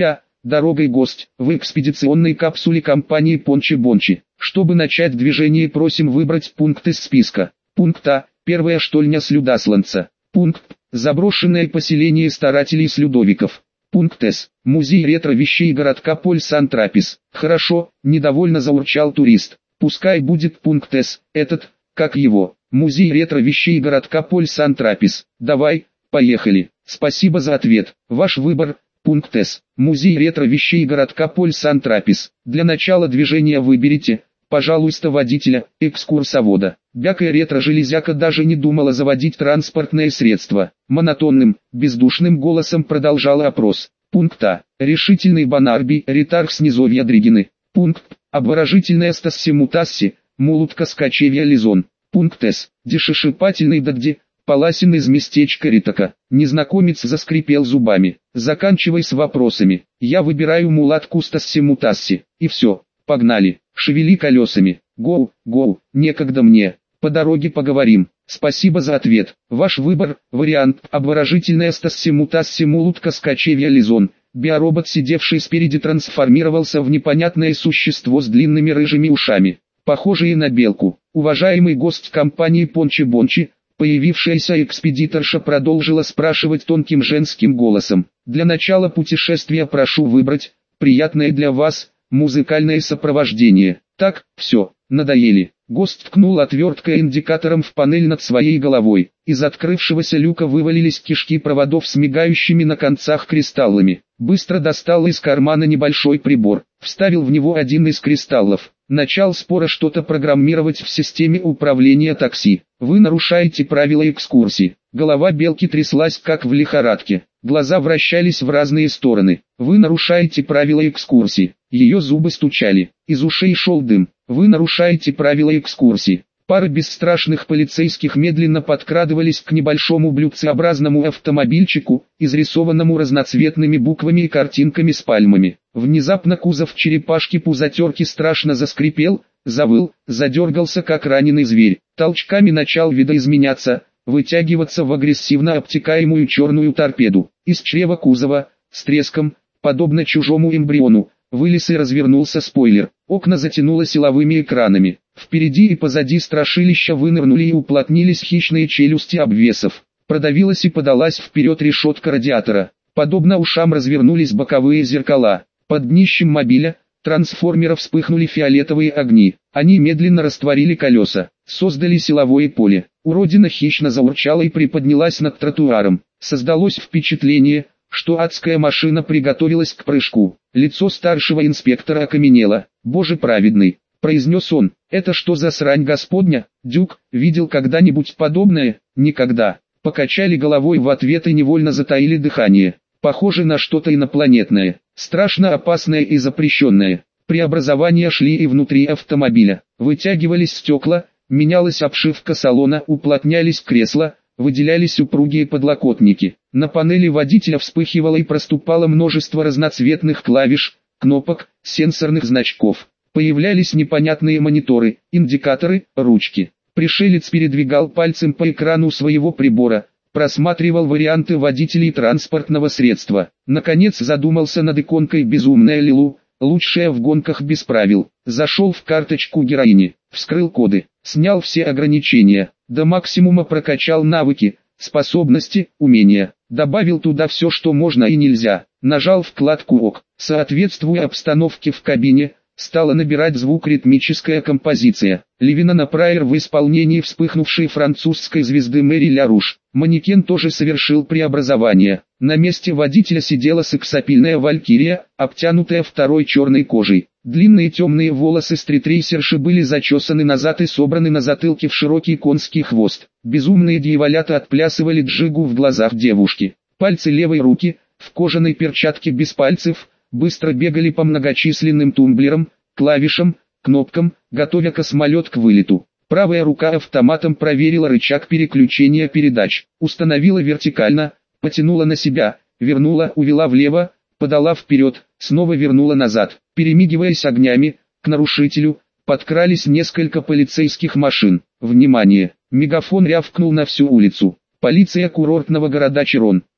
Дорогой гость, в экспедиционной капсуле компании Пончи-Бончи. Чтобы начать движение, просим выбрать пункт из списка. Пункт А. Первая штольня Слюдасланца. Пункт Б. Заброшенное поселение старателей Слюдовиков. Пункт С. Музей ретро-вещей городка Поль-Сан-Трапез. Хорошо, недовольно заурчал турист. Пускай будет пункт С, этот, как его, музей ретро-вещей городка Поль-Сан-Трапез. Давай, поехали. Спасибо за ответ. Ваш выбор. Пункт С. Музей ретро-вещей городка Поль-Сан-Трапез. Для начала движения выберите, пожалуйста, водителя, экскурсовода. Бякая ретро-железяка даже не думала заводить транспортное средство. Монотонным, бездушным голосом продолжала опрос. Пункт А. Решительный Банарби, ретарх снизовья Дригины. Пункт Б. Обворожительная Стасси Мутасси, мулутка скачевья Лизон. Пункт С. Дешишипательный Дагди, Паласин из местечка Ритака. Незнакомец заскрипел зубами. Заканчивай с вопросами. Я выбираю мулатку Стасси Мутасси. И все, погнали. Шевели колесами. Гоу, гоу, некогда мне. По дороге поговорим. Спасибо за ответ. Ваш выбор. Вариант. Обворожительная Стасси Мутасси мулутка скачевья Лизон. Биоробот, сидевший спереди, трансформировался в непонятное существо с длинными рыжими ушами, похожие на белку. Уважаемый гость компании Пончи-Бончи, появившаяся экспедиторша продолжила спрашивать тонким женским голосом. Для начала путешествия прошу выбрать приятное для вас музыкальное сопровождение. Так, все, надоели. Гость ткнул отверткой индикатором в панель над своей головой. Из открывшегося люка вывалились кишки проводов с мигающими на концах кристаллами. Быстро достал из кармана небольшой прибор, вставил в него один из кристаллов. Начал споро что-то программировать в системе управления такси. Вы нарушаете правила экскурсии. Голова белки тряслась как в лихорадке. Глаза вращались в разные стороны. Вы нарушаете правила экскурсии. Ее зубы стучали. Из ушей шел дым. Вы нарушаете правила экскурсии. Пара бесстрашных полицейских медленно подкрадывались к небольшому блюдцеобразному автомобильчику, изрисованному разноцветными буквами и картинками с пальмами. Внезапно кузов черепашки-пузатерки страшно заскрипел, завыл, задергался как раненый зверь. Толчками начал видоизменяться, вытягиваться в агрессивно обтекаемую черную торпеду. Из чрева кузова, с треском, подобно чужому эмбриону, вылез и развернулся спойлер. Окна затянуло силовыми экранами. Впереди и позади страшилища вынырнули и уплотнились хищные челюсти обвесов. Продавилась и подалась вперед решетка радиатора. Подобно ушам развернулись боковые зеркала. Под днищем мобиля, трансформера вспыхнули фиолетовые огни. Они медленно растворили колеса, создали силовое поле. Уродина хищно заурчала и приподнялась над тротуаром. Создалось впечатление, что адская машина приготовилась к прыжку. Лицо старшего инспектора окаменело. «Боже праведный!» — произнес он. «Это что за срань Господня, Дюк? Видел когда-нибудь подобное?» «Никогда». Покачали головой в ответ и невольно затаили дыхание. Похоже на что-то инопланетное, страшно опасное и запрещенное. Преобразования шли и внутри автомобиля. Вытягивались стекла, менялась обшивка салона, уплотнялись кресла, выделялись упругие подлокотники. На панели водителя вспыхивало и проступало множество разноцветных клавиш, кнопок, сенсорных значков. Появлялись непонятные мониторы, индикаторы, ручки. Пришелец передвигал пальцем по экрану своего прибора, просматривал варианты водителей транспортного средства. Наконец задумался над иконкой «Безумная Лилу», лучшая в гонках без правил. Зашел в карточку героини, вскрыл коды, снял все ограничения, до максимума прокачал навыки, способности, умения. Добавил туда все, что можно и нельзя. Нажал вкладку «Ок». Соответствуя обстановке в кабине, стала набирать звук ритмическая композиция. Левина Прайер в исполнении вспыхнувшей французской звезды Мэри Ля Руш. Манекен тоже совершил преобразование. На месте водителя сидела сексапильная валькирия, обтянутая второй черной кожей. Длинные темные волосы стритрейсерши были зачесаны назад и собраны на затылке в широкий конский хвост. Безумные дьяволята отплясывали джигу в глазах девушки. Пальцы левой руки, в кожаной перчатке без пальцев, быстро бегали по многочисленным тумблерам, клавишам, кнопкам, готовя космолет к вылету. Правая рука автоматом проверила рычаг переключения передач, установила вертикально, потянула на себя, вернула, увела влево, подала вперед, снова вернула назад. Перемигиваясь огнями, к нарушителю, подкрались несколько полицейских машин. Внимание! Мегафон рявкнул на всю улицу. Полиция курортного города Чирон.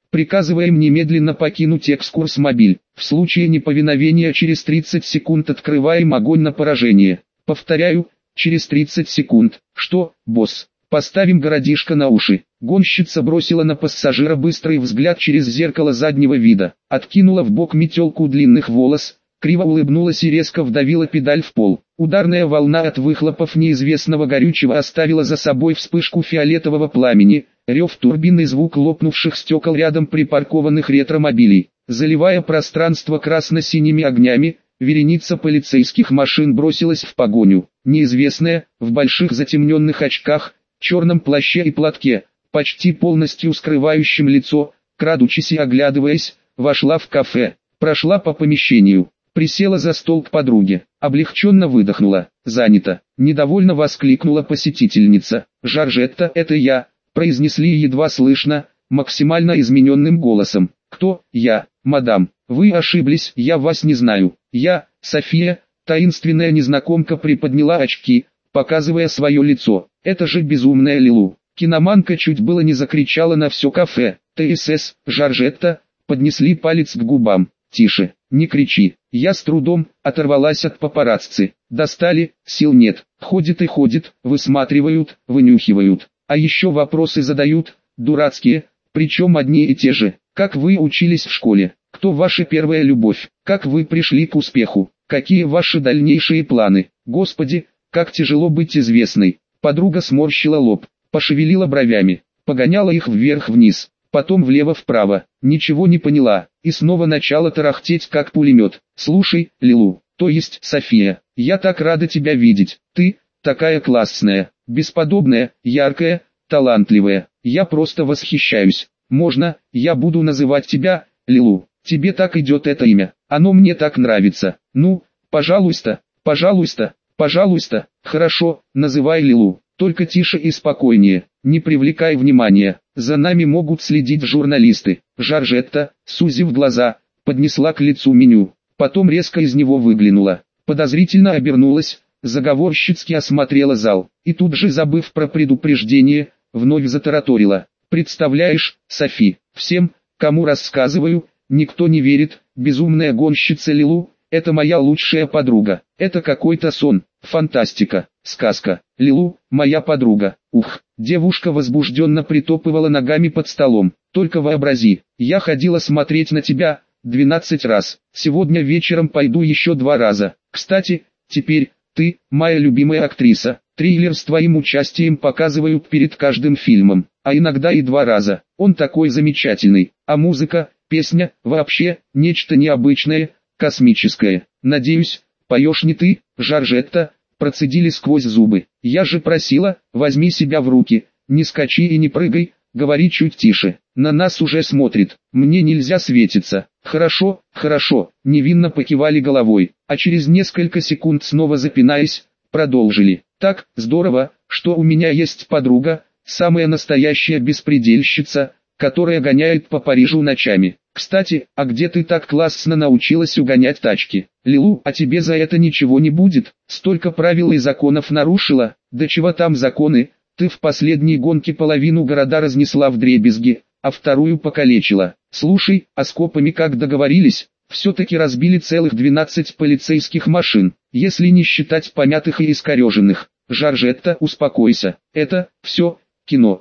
Приказываем немедленно покинуть экскурс-мобиль. В случае неповиновения через 30 секунд открываем огонь на поражение. Повторяю, через 30 секунд. Что, босс? Поставим городишко на уши. Гонщица бросила на пассажира быстрый взгляд через зеркало заднего вида, откинула в бок метелку длинных волос, криво улыбнулась и резко вдавила педаль в пол. Ударная волна от выхлопов неизвестного горючего оставила за собой вспышку фиолетового пламени, рев турбин и звук лопнувших стекол рядом припаркованных ретромобилей. Заливая пространство красно-синими огнями, вереница полицейских машин бросилась в погоню. Неизвестная, в больших затемненных очках, черном плаще и платке, почти полностью скрывающем лицо, крадучись и оглядываясь, вошла в кафе, прошла по помещению, присела за стол к подруге, облегченно выдохнула. «Занято», — недовольно воскликнула посетительница. «Жоржетта, это я», — произнесли едва слышно, максимально измененным голосом. «Кто? Я, мадам. Вы ошиблись, я вас не знаю. Я, София». Таинственная незнакомка приподняла очки, показывая свое лицо. «Это же безумная Лилу». Киноманка чуть было не закричала на все кафе. «ТСС, Жоржетта», поднесли палец к губам. «Тише, не кричи». Я с трудом оторвалась от папарацци. Достали, сил нет. Ходит и ходит, высматривают, вынюхивают. А еще вопросы задают, дурацкие, причем одни и те же. Как вы учились в школе? Кто ваша первая любовь? Как вы пришли к успеху? Какие ваши дальнейшие планы? Господи, как тяжело быть известной. Подруга сморщила лоб, пошевелила бровями, погоняла их вверх-вниз, потом влево-вправо, ничего не поняла, и снова начала тарахтеть как пулемет. «Слушай, Лилу, то есть София, я так рада тебя видеть, ты, такая классная, бесподобная, яркая, талантливая, я просто восхищаюсь. Можно, я буду называть тебя, Лилу, тебе так идет это имя, оно мне так нравится. Ну, пожалуйста, пожалуйста, пожалуйста, хорошо, называй Лилу, только тише и спокойнее, не привлекай внимания, за нами могут следить журналисты». Жоржетта, сузив глаза, поднесла к лицу меню, потом резко из него выглянула, подозрительно обернулась, заговорщицки осмотрела зал, и тут же, забыв про предупреждение, вновь затараторила. «Представляешь, Софи, всем, кому рассказываю, никто не верит, безумная гонщица Лилу, это моя лучшая подруга, это какой-то сон, фантастика, сказка, Лилу, моя подруга». Ух, девушка возбужденно притопывала ногами под столом. «Только вообрази, я ходила смотреть на тебя 12 раз, сегодня вечером пойду еще 2 раза. Кстати, теперь, ты, моя любимая актриса, трейлер с твоим участием показывают перед каждым фильмом, а иногда и 2 раза, он такой замечательный, а музыка, песня, вообще, нечто необычное, космическое. Надеюсь, поешь не ты, Жоржетта», процедили сквозь зубы. «Я же просила, возьми себя в руки, не скачи и не прыгай, говори чуть тише, на нас уже смотрит, мне нельзя светиться». «Хорошо, хорошо», невинно покивали головой, а через несколько секунд снова запинаясь, продолжили. «Так, здорово, что у меня есть подруга, самая настоящая беспредельщица, которая гоняет по Парижу ночами. Кстати, а где ты так классно научилась угонять тачки? Лилу, а тебе за это ничего не будет? Столько правил и законов нарушила, да чего там законы, ты в последней гонке половину города разнесла вдребезги, а вторую покалечила. Слушай, а с копами как договорились? Все-таки разбили целых 12 полицейских машин, если не считать помятых и искореженных. Жоржетта, успокойся, это, все, кино,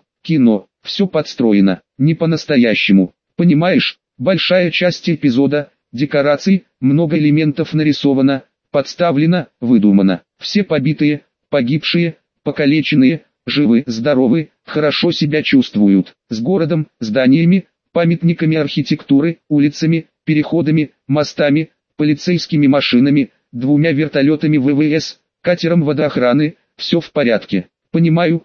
все подстроено, не по-настоящему, понимаешь? Большая часть эпизода, декораций, много элементов нарисовано, подставлено, выдумано. Все побитые, погибшие, покалеченные, живы, здоровы, хорошо себя чувствуют. С городом, зданиями, памятниками архитектуры, улицами, переходами, мостами, полицейскими машинами, 2 вертолетами ВВС, катером водоохраны, все в порядке. Понимаю,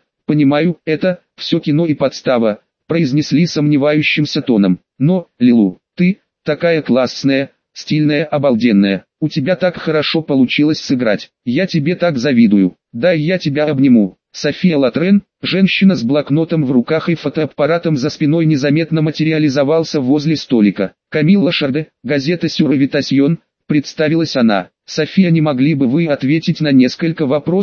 это все кино и подстава, произнесли сомневающимся тоном. Но, Лилу, ты, такая классная, стильная, обалденная, у тебя так хорошо получилось сыграть, я тебе так завидую, дай я тебя обниму. София Лотрен, женщина с блокнотом в руках и фотоаппаратом за спиной, незаметно материализовался возле столика. «Камилла Шарде, газета «Сюровитасьон», представилась она. «София, не могли бы вы ответить на несколько вопросов?»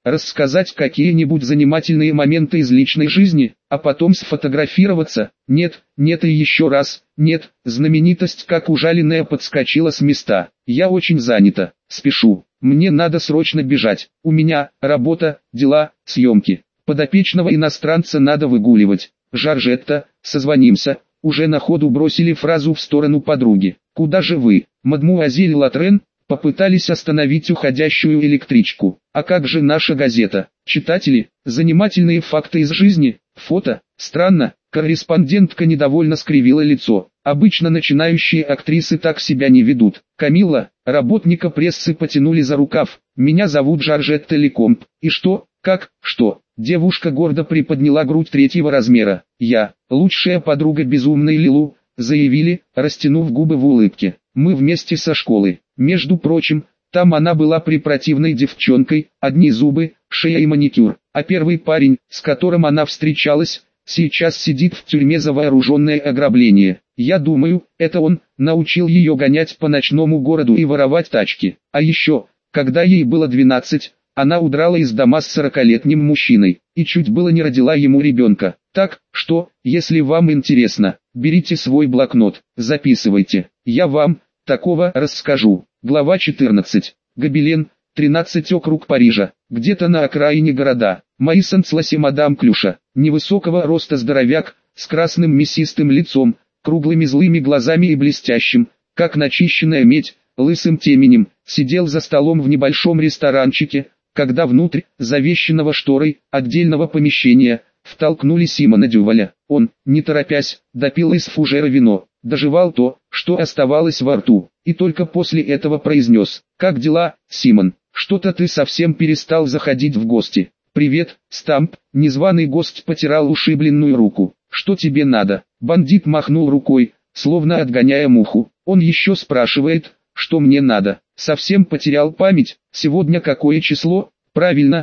рассказать какие-нибудь занимательные моменты из личной жизни, а потом сфотографироваться? Нет, нет и еще раз, нет. Знаменитость как ужаленная подскочила с места. Я очень занята, спешу. Мне надо срочно бежать. У меня работа, дела, съемки. Подопечного иностранца надо выгуливать. Жоржетта, созвонимся. Уже на ходу бросили фразу в сторону подруги. Куда же вы, мадмуазель Латрен? Попытались остановить уходящую электричку. А как же наша газета? Читатели, занимательные факты из жизни, фото. Странно, корреспондентка недовольно скривила лицо. Обычно начинающие актрисы так себя не ведут. Камилла, работника прессы потянули за рукав. Меня зовут Жоржетта Лекомб. И что, как, что? Девушка гордо приподняла грудь третьего размера. Я, лучшая подруга безумной Лилу, заявили, растянув губы в улыбке. Мы вместе со школы. Между прочим, там она была препротивной девчонкой, одни зубы, шея и маникюр. А первый парень, с которым она встречалась, сейчас сидит в тюрьме за вооруженное ограбление. Я думаю, это он научил ее гонять по ночному городу и воровать тачки. А еще, когда ей было 12, она удрала из дома с 40-летним мужчиной, и чуть было не родила ему ребенка. Так, что, если вам интересно, берите свой блокнот, записывайте. Я вам такого расскажу. Глава 14. Гобелен, 13 округ Парижа, где-то на окраине города. Маисон Сласи мадам Клюша, невысокого роста здоровяк, с красным мясистым лицом, круглыми злыми глазами и блестящим, как начищенная медь, лысым теменем, сидел за столом в небольшом ресторанчике, когда внутрь, завешенного шторой, отдельного помещения, втолкнули Симона Дюваля. Он, не торопясь, допил из фужера вино, дожевал то, что оставалось во рту, и только после этого произнес: «Как дела, Симон? Что-то ты совсем перестал заходить в гости». «Привет, Стамп», незваный гость потирал ушибленную руку. «Что тебе надо?» Бандит махнул рукой, словно отгоняя муху. «Он еще спрашивает, что мне надо. Совсем потерял память. Сегодня какое число?» «Правильно,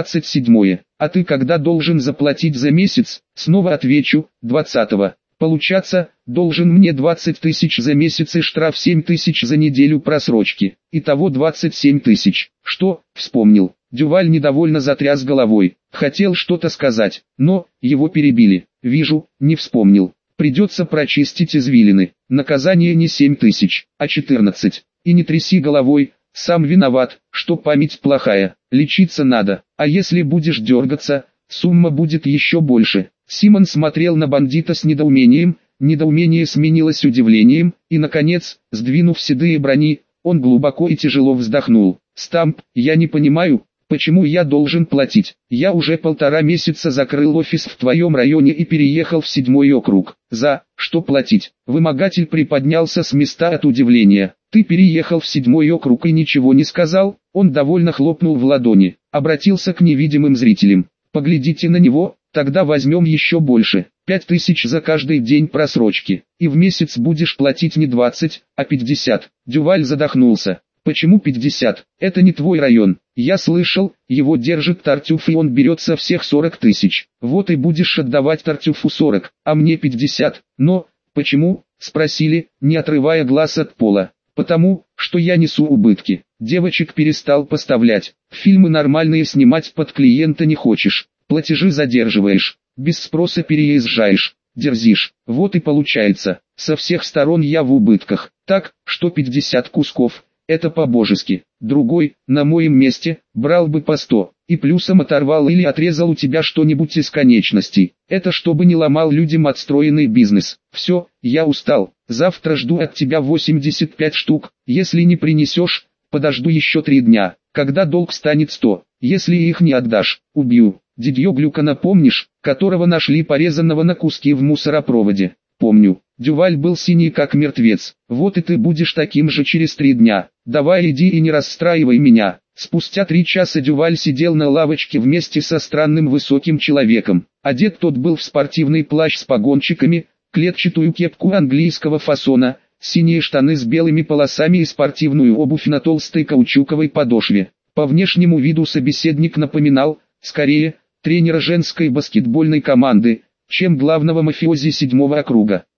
27-е. А ты когда должен заплатить за месяц?» «Снова отвечу, 20-го. Получаться, должен мне 20 тысяч за месяц и штраф 7 тысяч за неделю просрочки. Итого 27 тысяч. Что, вспомнил?» Дюваль недовольно затряс головой. Хотел что-то сказать, но его перебили. «Вижу, не вспомнил. Придется прочистить извилины. Наказание не 7 тысяч, а 14. И не тряси головой, сам виноват, что память плохая. Лечиться надо, а если будешь дергаться, сумма будет еще больше». Симон смотрел на бандита с недоумением, недоумение сменилось удивлением, и наконец, сдвинув седые брони, он глубоко и тяжело вздохнул. «Стамп, я не понимаю, почему я должен платить? Я уже 1,5 месяца закрыл офис в твоем районе и переехал в 7-й округ. За что платить?» Вымогатель приподнялся с места от удивления. «Ты переехал в 7-й округ и ничего не сказал?» Он довольно хлопнул в ладони, обратился к невидимым зрителям. «Поглядите на него, тогда возьмем еще больше. 5 тысяч за каждый день просрочки. И в месяц будешь платить не 20, а 50. Дюваль задохнулся. «Почему 50? Это не твой район. Я слышал, его держит Тартюф и он берет со всех 40 тысяч. Вот и будешь отдавать Тартюфу 40, а мне 50. Но, почему?» Спросили, не отрывая глаз от пола. «Потому, что я несу убытки. Девочек перестал поставлять. Фильмы нормальные снимать под клиента не хочешь. Платежи задерживаешь. Без спроса переезжаешь. Дерзишь. Вот и получается. Со всех сторон я в убытках. Так, что 50 кусков. Это по-божески. Другой, на моем месте, брал бы по 100, и плюсом оторвал или отрезал у тебя что-нибудь из конечностей. Это чтобы не ломал людям отстроенный бизнес. Все, я устал. Завтра жду от тебя 85 штук. Если не принесешь, подожду еще 3 дня. Когда долг станет 100, если их не отдашь, убью». Дидье Глюкана помнишь, которого нашли порезанного на куски в мусоропроводе? «Помню. Дюваль был синий как мертвец. Вот и ты будешь таким же через 3 дня. Давай иди и не расстраивай меня». Спустя 3 часа Дюваль сидел на лавочке вместе со странным высоким человеком. Одет тот был в спортивный плащ с погончиками, клетчатую кепку английского фасона, синие штаны с белыми полосами и спортивную обувь на толстой каучуковой подошве. По внешнему виду собеседник напоминал, скорее, тренера женской баскетбольной команды, чем главного мафиози 7-го округа.